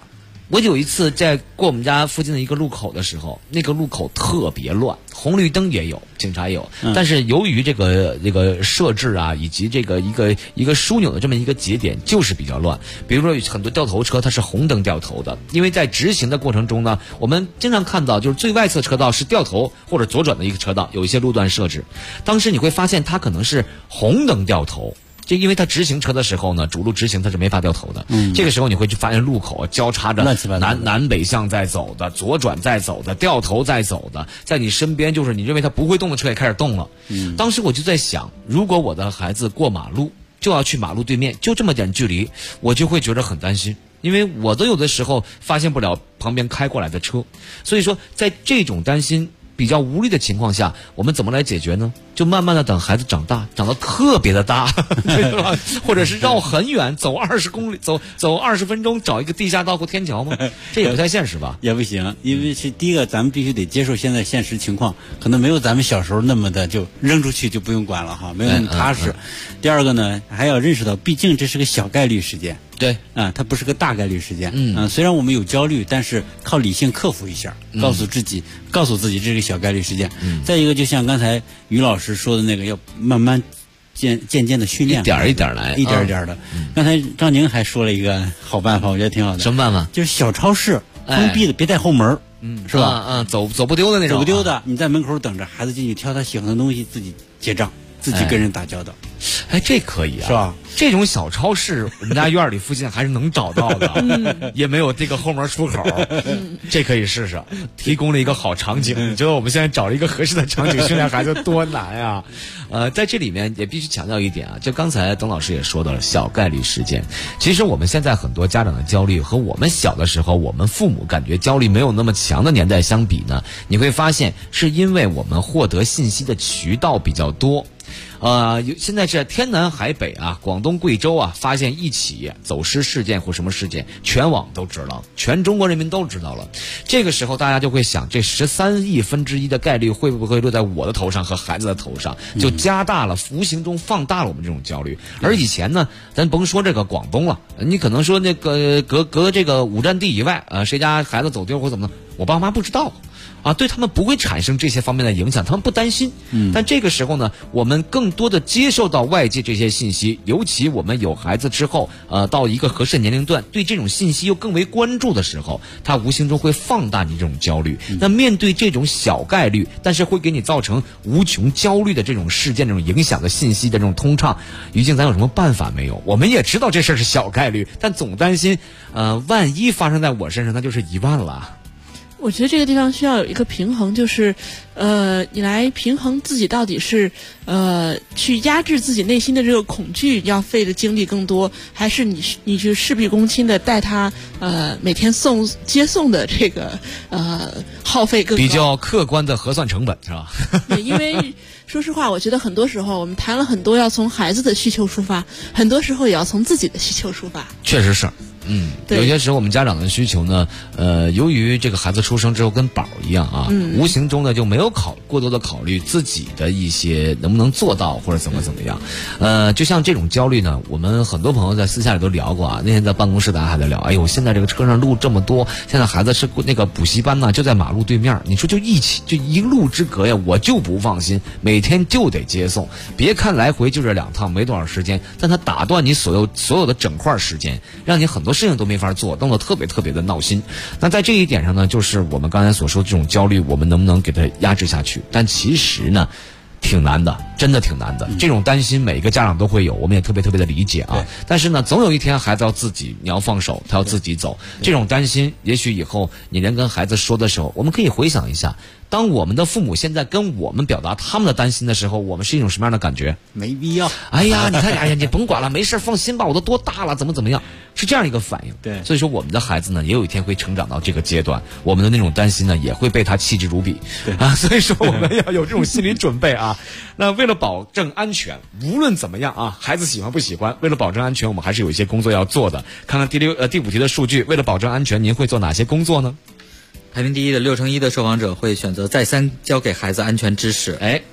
我有一次在过我们家附近的一个路口的时候，那个路口特别乱，红绿灯也有，警察也有，但是由于这个设置啊，以及这个一个枢纽的这么一个节点就是比较乱。比如说有很多掉头车它是红灯掉头的，因为在直行的过程中呢，我们经常看到就是最外侧车道是掉头或者左转的一个车道，有一些路段设置，当时你会发现它可能是红灯掉头。就因为它直行车的时候呢，主路直行它是没法掉头的。这个时候你会去发现路口交叉着南北向在走的，左转在走的，掉头在走的，在你身边就是你认为它不会动的车也开始动了。当时我就在想，如果我的孩子过马路就要去马路对面，就这么点距离，我就会觉得很担心，因为我都有的时候发现不了旁边开过来的车。所以说在这种担心比较无力的情况下，我们怎么来解决呢？就慢慢的等孩子长大，长得特别的大，对吧？或者是绕很远，走20公里，走20分钟，找一个地下道或天桥吗？这也不太现实吧？ 也不行，因为是第一个，咱们必须得接受现在现实情况，可能没有咱们小时候那么的就扔出去就不用管了哈，没有那么踏实。第二个呢，还要认识到，毕竟这是个小概率事件。 对， 它不是个大概率事件。虽然我们有焦虑，但是靠理性克服一下，告诉自己这是个小概率事件。再一个，就像刚才于老师说的那个，要慢慢渐渐的训练， 一点一点来， 一点一点的。刚才张宁还说了一个好办法，我觉得挺好的。 什么办法？ 就是小超市封闭的，别带后门，是吧？ 走不丢的那种， 走不丢的，你在门口等着，孩子进去挑他喜欢的东西，自己结账，自己跟人打交道。 这可以啊， 是吧？ 这种小超市，我们家院里附近还是能找到的，也没有这个后门出口，这可以试试。提供了一个好场景，你知道我们现在找了一个合适的场景训练孩子多难啊！在这里面也必须强调一点啊，就刚才董老师也说到了小概率事件。其实我们现在很多家长的焦虑和我们小的时候我们父母感觉焦虑没有那么强的年代相比呢，你会发现是因为我们获得信息的渠道比较多。现在是天南海北啊，广东、贵州啊，发现一起走失事件或什么事件，全网都知道，全中国人民都知道了。这个时候大家就会想，这13亿分之一的概率会不会落在我的头上和孩子的头上，就加大了，无形中放大了我们这种焦虑。而以前呢，咱甭说这个广东了，你可能说那个隔这个5站地以外，谁家孩子走丢或怎么的，我爸妈不知道。对他们不会产生这些方面的影响，他们不担心。但这个时候呢，我们更多的接受到外界这些信息，尤其我们有孩子之后，到一个合适年龄段，对这种信息又更为关注的时候，它无形中会放大你这种焦虑。那面对这种小概率，但是会给你造成无穷焦虑的这种事件、这种影响的信息的这种通畅，于静，咱有什么办法没有？我们也知道这事儿是小概率，但总担心，万一发生在我身上，那就是1万了。 我觉得这个地方需要有一个平衡，就是你来平衡自己到底是去压制自己内心的这个恐惧要费的精力更多，还是你去事必躬亲的带他每天接送的这个耗费更高， 比较客观的核算成本，是吧？ 对，因为说实话，我觉得很多时候我们谈了很多要从孩子的需求出发，很多时候也要从自己的需求出发。 确实是。有些时候我们家长的需求呢，由于这个孩子出生之后跟宝一样啊，无形中呢就没有过多的考虑自己的一些能不能做到或者怎么样。就像这种焦虑呢，我们很多朋友在私下里都聊过啊。那天在办公室大家还在聊，哎呦，现在这个车上路这么多，现在孩子是那个补习班呢就在马路对面，你说就一路之隔呀，我就不放心，每天就得接送。别看来回就这2趟，没多少时间，但它打断你所有的整块时间，让你很多事情都没法做，弄得特别特别的闹心。那在这一点上呢，就是我们刚才所说的这种焦虑，我们能不能给它压制下去？但其实呢，挺难的，真的挺难的。这种担心每一个家长都会有，我们也特别特别的理解啊。但是呢，总有一天孩子要自己，你要放手，他要自己走。这种担心，也许以后你人跟孩子说的时候，我们可以回想一下，当我们的父母现在跟我们表达他们的担心的时候，我们是一种什么样的感觉？ 没必要。 哎呀，你看，哎呀，你甭管了，没事，放心吧，我都多大了，怎么样？是这样一个反应。 对， 所以说我们的孩子呢，也有一天会成长到这个阶段，我们的那种担心呢，也会被他弃之如敝。 对啊，所以说我们要有这种心理准备啊。那为了保证安全，无论怎么样啊，孩子喜欢不喜欢，为了保证安全，我们还是有一些工作要做的。看看第5题的数据，为了保证安全，您会做哪些工作呢？ 排名第1的61%的受访者会选择再三教给孩子安全知识。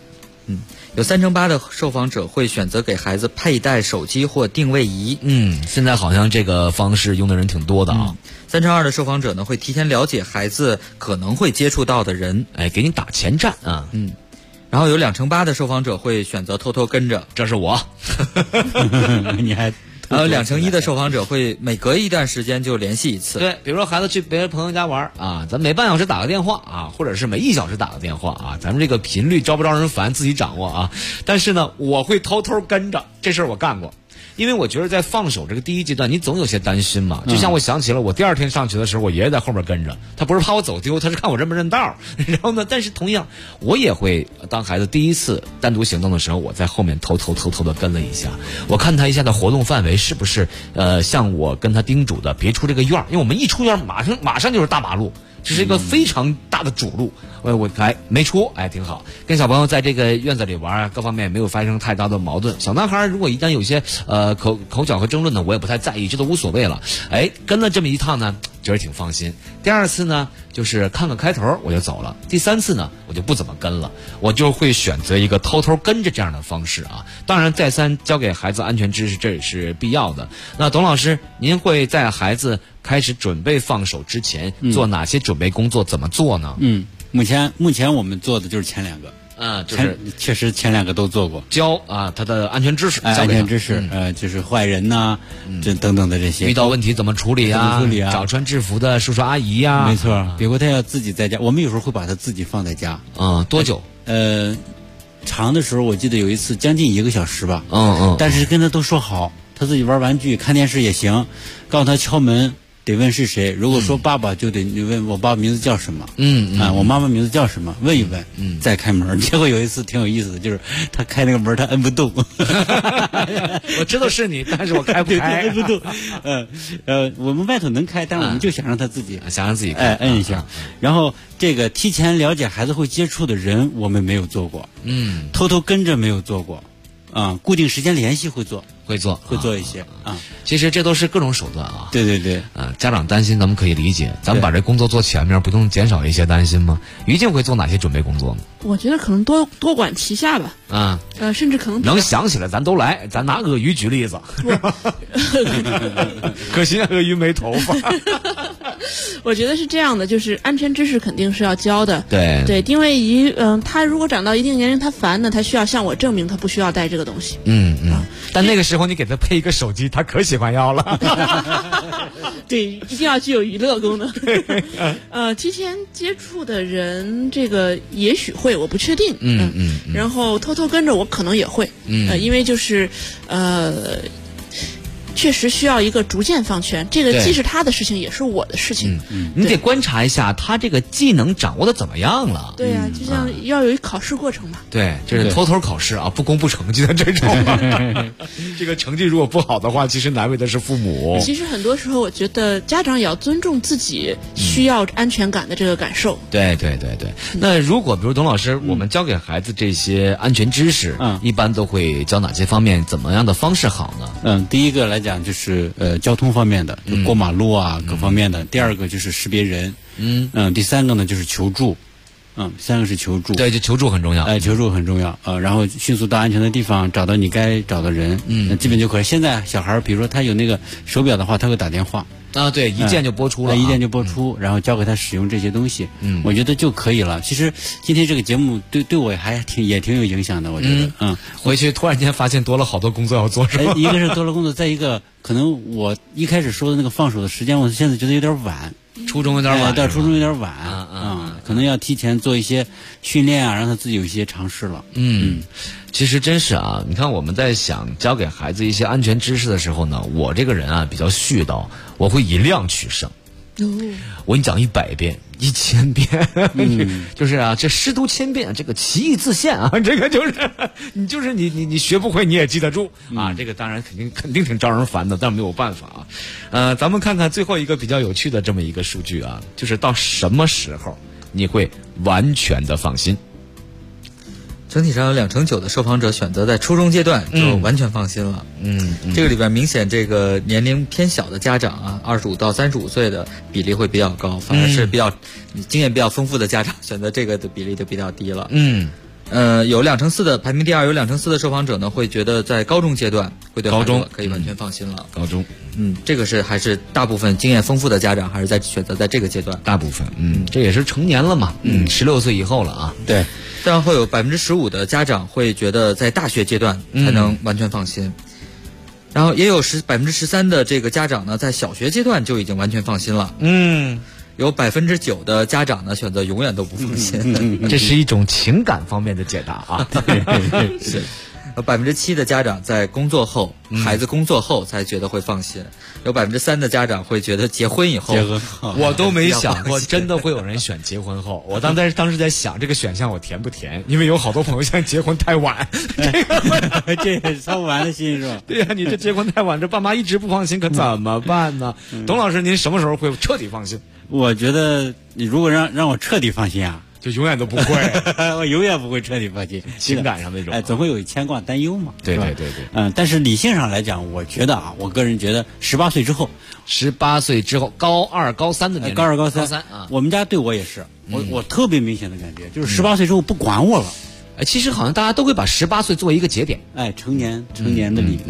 有38%的受访者会选择给孩子佩戴手机或定位仪。 现在好像这个方式用的人挺多的啊。 32%的受访者呢会提前了解孩子可能会接触到的人， 给你打前站啊。 然后有28%的受访者会选择偷偷跟着， 这是我。 你还。 还有2%的受访者会每隔一段时间就联系一次。 对，比如说孩子去别人朋友家玩啊，咱每半小时打个电话啊，或者是每1小时打个电话啊，咱们这个频率招不招人烦自己掌握啊。但是呢，我会偷偷跟着，这事儿我干过。因为我觉得在放手这个第一阶段，你总有些担心嘛。就像我想起了我第2天上学的时候，我爷爷在后面跟着，他不是怕我走丢，他是看我认不认道。然后呢，但是同样，我也会当孩子第一次单独行动的时候，我在后面偷偷的跟了一下，我看他一下的活动范围是不是像我跟他叮嘱的，别出这个院，因为我们一出院马上就是大马路。这是一个非常大的主路，我没出，挺好。跟小朋友在这个院子里玩啊，各方面也没有发生太大的矛盾。小男孩如果一旦有些口角和争论呢，我也不太在意，这都无所谓了。跟了这么一趟呢，觉得挺放心。第2次呢，就是看个开头我就走了。第3次呢，我就不怎么跟了，我就会选择一个偷偷跟着这样的方式啊。当然，再三教给孩子安全知识，这也是必要的。那董老师，您会在孩子开始准备放手之前做哪些准备工作？怎么做呢？ 目前我们做的就是前2个。 就是确实前2个都做过， 教他的安全知识， 安全知识，就是坏人呐，这等等的这些， 遇到问题怎么处理啊？找穿制服的叔叔阿姨呀， 没错。比如他要自己在家，我们有时候会把他自己放在家。 多久？ 长的时候我记得有一次将近1个小时吧。但是跟他都说好，他自己玩玩具、看电视也行，告诉他敲门。得问是谁，如果说爸爸就得你问我爸爸名字叫什么，我妈妈名字叫什么，问一问，再开门。结果有一次挺有意思的，就是他开那个门他摁不动， 我知道是你，但是我开不开， 摁不动。我们外头能开，但我们就想让他自己， 想让自己开， 摁一下。然后这个提前了解孩子会接触的人，我们没有做过，偷偷跟着没有做过，固定时间联系会做一些啊。 其实这都是各种手段啊。 对家长担心咱们可以理解，咱们把这工作做前面，不用减少一些担心吗？于静会做哪些准备工作呢？ 我觉得可能多管齐下吧。甚至可能能想起来咱都来。咱拿鳄鱼举例子，可惜鳄鱼没头发。 我觉得是这样的，就是安全知识肯定是要教的。 对， 定位仪，他如果长到一定年龄，他烦呢，他需要向我证明他不需要带这个东西。 但那个时候你给他配一个手机，他可喜欢要了。 对，一定要具有娱乐功能。提前接触的人，这个也许会，我不确定。然后偷偷跟着我可能也会。因为就是确实需要一个逐渐放权，这个既是他的事情，也是我的事情。 你得观察一下他这个技能掌握的怎么样了。 对呀，就像要有一考试过程嘛。 对，这是偷偷考试啊，不公布成绩的这种。这个成绩如果不好的话，其实难为的是父母。 其实很多时候，我觉得家长也要尊重自己需要安全感的这个感受。 对。那如果比如董老师，我们教给孩子这些安全知识，一般都会教哪些方面？怎么样的方式好呢？ 第一个来讲就是交通方面的，过马路啊，各方面的。第2个就是识别人，第3个呢就是求助，第3个是求助。 对，这求助很重要。 求助很重要然后迅速到安全的地方，找到你该找的人，基本就可以。现在小孩比如说他有那个手表的话，他会打电话。 对，一键就播出了， 一键就播出，然后教给他使用这些东西，我觉得就可以了。其实今天这个节目对我也挺有影响的，我觉得， 回去突然间发现多了好多工作要做，是吧？ 一个是多了工作，再一个可能我一开始说的那个放手的时间，我现在觉得有点晚， 初中有点晚， 到初中有点晚，可能要提前做一些训练啊，让他自己有一些尝试了。 其实真是啊，你看我们在想教给孩子一些安全知识的时候呢，我这个人啊比较絮叨，我会以量取胜。我给你讲100遍、1000遍，就是啊，这师徒千遍，这个其义自现啊，这个就是你学不会你也记得住啊，这个当然肯定挺招人烦的，但没有办法啊。咱们看看最后一个比较有趣的这么一个数据啊，就是到什么时候你会完全的放心？ 整体上有2%的受访者选择在初中阶段就完全放心了。这个里边明显这个年龄偏小的家长啊，25到35岁的比例会比较高，反而是比较经验比较丰富的家长选择这个的比例就比较低了。 有4%的排名第2，有4%的受访者呢会觉得在高中阶段会对孩子可以完全放心了。 高中， 这个是还是大部分经验丰富的家长还是在选择在这个阶段。 大部分，这也是成年了嘛，16岁以后了啊。 对， 这样会有15%的家长会觉得在大学阶段才能完全放心。然后也有13%的这个家长呢，在小学阶段就已经完全放心了。有9%的家长呢选择永远都不放心。 这是一种情感方面的解答啊。 是。7%的家长在工作后，孩子工作后才觉得会放心。有3%的家长会觉得结婚以后， 我都没想过真的会有人选结婚后。我当时在想这个选项我填不填，因为有好多朋友现在结婚太晚， 这也是操不完的心是吧？ 对呀，你这结婚太晚，这爸妈一直不放心，可怎么办呢？董老师，您什么时候会彻底放心？ 我觉得你如果让我彻底放心啊， 就永远都不会， 我永远不会彻底放心。 情感上那种， 总会有牵挂、担忧嘛。 对。 但是理性上来讲，我觉得啊，我个人觉得18岁之后， 高2、高3的年龄， 高2、高3啊，我们家对我也是，我特别明显的感觉，就是18岁之后不管我了。 其实好像大家都会把18岁作为一个节点。 成年的你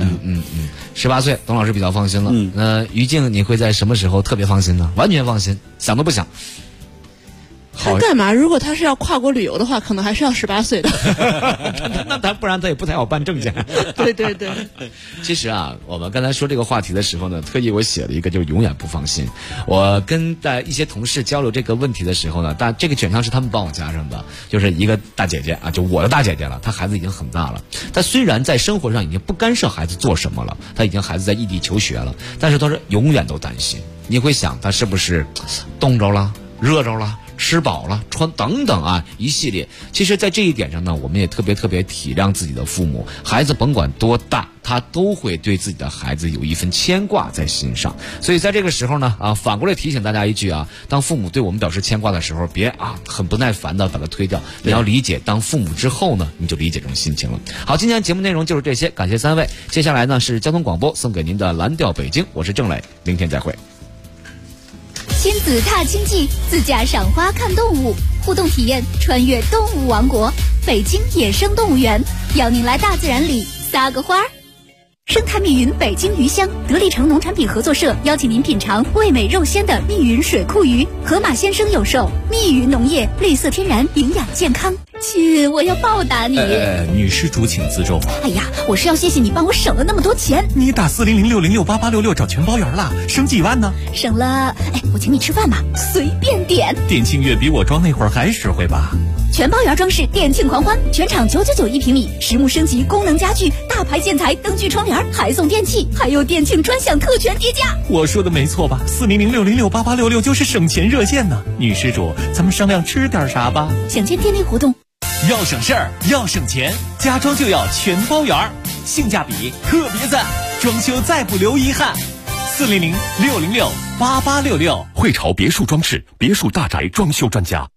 ，18岁，董老师比较放心了。那于静，你会在什么时候特别放心呢？完全放心，想都不想。 他干嘛？如果他是要跨国旅游的话，可能还是要18岁的。 那他不然他也不太好办证件。 对。 其实啊，我们刚才说这个话题的时候呢，特意我写了一个，就是永远不放心。我跟一些同事交流这个问题的时候呢，但这个选项是他们帮我加上的，就是一个大姐姐啊，就我的大姐姐了，她孩子已经很大了，她虽然在生活上已经不干涉孩子做什么了，她已经孩子在异地求学了，但是她说永远都担心。你会想她是不是冻着了、热着了、吃饱了、穿等等啊，一系列。其实在这一点上呢，我们也特别体谅自己的父母，孩子甭管多大，他都会对自己的孩子有一份牵挂在心上。所以在这个时候呢，反过来提醒大家一句啊，当父母对我们表示牵挂的时候，别很不耐烦的把它推掉，你要理解，当父母之后呢，你就理解这种心情了。好，今天节目内容就是这些，感谢3位。接下来呢是交通广播送给您的蓝调北京，我是郑磊，明天再会。 亲子踏青记，自驾赏花看动物，互动体验穿越动物王国，北京野生动物园，邀您来大自然里撒个花儿。生态密云北京鱼乡得力城农产品合作社邀请您品尝味美肉鲜的密云水库鱼，河马先生有售，密云农业，绿色天然，营养健康。亲，我要报答你。 女施主请自重。 哎呀，我是要谢谢你帮我省了那么多钱。 你打40060688866找全包圆了，省几万呢？ 省了，我请你吃饭吧，随便点。 店庆月比我装那会儿还实惠吧？ 全包圆装饰店庆狂欢，全场999一平米，实木升级，功能家具，大牌建材，灯具窗帘，还送电器，还有店庆专享特权叠加。 我说的没错吧？40060688866就是省钱热线呢。女施主，咱们商量吃点啥吧？ 想见店内活动。 要省事儿，要省钱，家装就要全包圆，性价比特别赞，装修再不留遗憾。40060688866， 汇潮别墅装饰，别墅大宅装修专家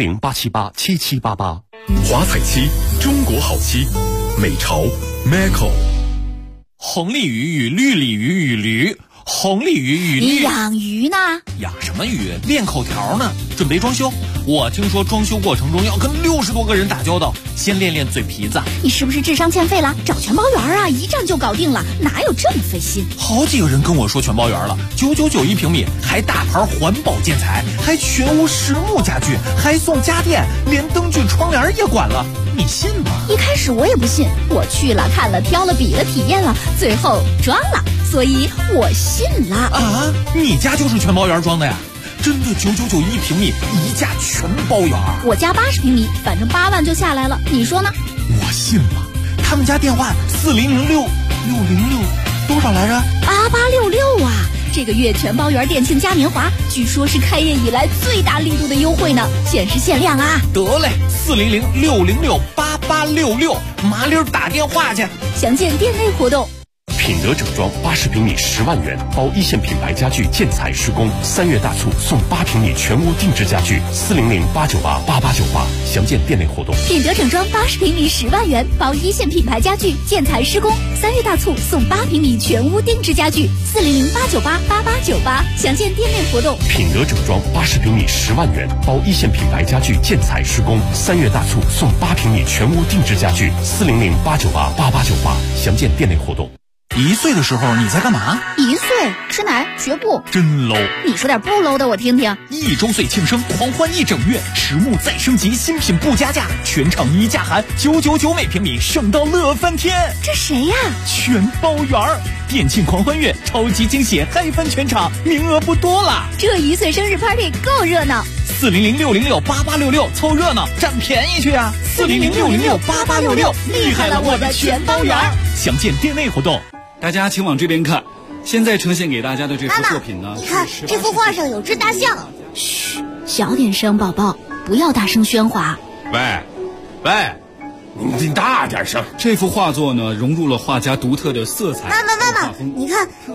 ，400-878-7788。华彩漆，中国好漆，美潮 Meco。 红鲤鱼与绿鲤鱼与驴，红鲤鱼与绿。 你养鱼呢？ 养什么鱼？练口条呢，准备装修。我听说装修过程中要跟60多个人打交道，先练练嘴皮子。 你是不是智商欠费了？找全包圆啊，一站就搞定了，哪有这么费心？ 好几个人跟我说全包圆了，999一平米，还大牌环保建材，还全屋实木家具，还送家电，连灯具窗帘也管了，你信吗？ 一开始我也不信，我去了看了挑了比了体验了，最后装了，所以我信了。 啊，你家就是全包圆装的呀？真的999一平米，一价全包圆。 我家80平米，反正8万就下来了，你说呢？ 我信了。他们家电话4006666多少来着 ？8866啊！这个月全包圆店庆嘉年华，据说是开业以来最大力度的优惠呢，限时限量啊！ 得嘞，400668866，麻溜打电话去。 详见店内活动。 品德整装80平米10万元，包一线品牌家具建材施工，3月大促送8平米全屋定制家具，400-898-8898，详见店内活动。 品德整装80平米10万元，包一线品牌家具建材施工，3月大促送8平米全屋定制家具，400-898-8898，详见店内活动。 品德整装80平米10万元，包一线品牌家具建材施工，3月大促送8平米全屋定制家具，400-898-8898，详见店内活动。 1岁的时候你在干嘛 ？1岁吃奶学步， 真 low。 你说点不 low 的我听听。 1周岁庆生狂欢1整月，实木再升级，新品不加价，全场一价含999每平米，省到乐翻天。 这谁呀？ 全包圆儿，店庆狂欢月，超级惊喜，嗨翻全场，名额不多了。 这1岁生日 party 够热闹。 400-606-8866，凑热闹占便宜去啊！400-606-8866，厉害了我的全包圆儿。详见店内活动。 大家请往这边看，现在呈现给大家的这幅作品呢， 你看这幅画上有只大象。 嘘，小点声，宝宝，不要大声喧哗。 喂，你大点声。 这幅画作呢，融入了画家独特的色彩。 妈妈，你看。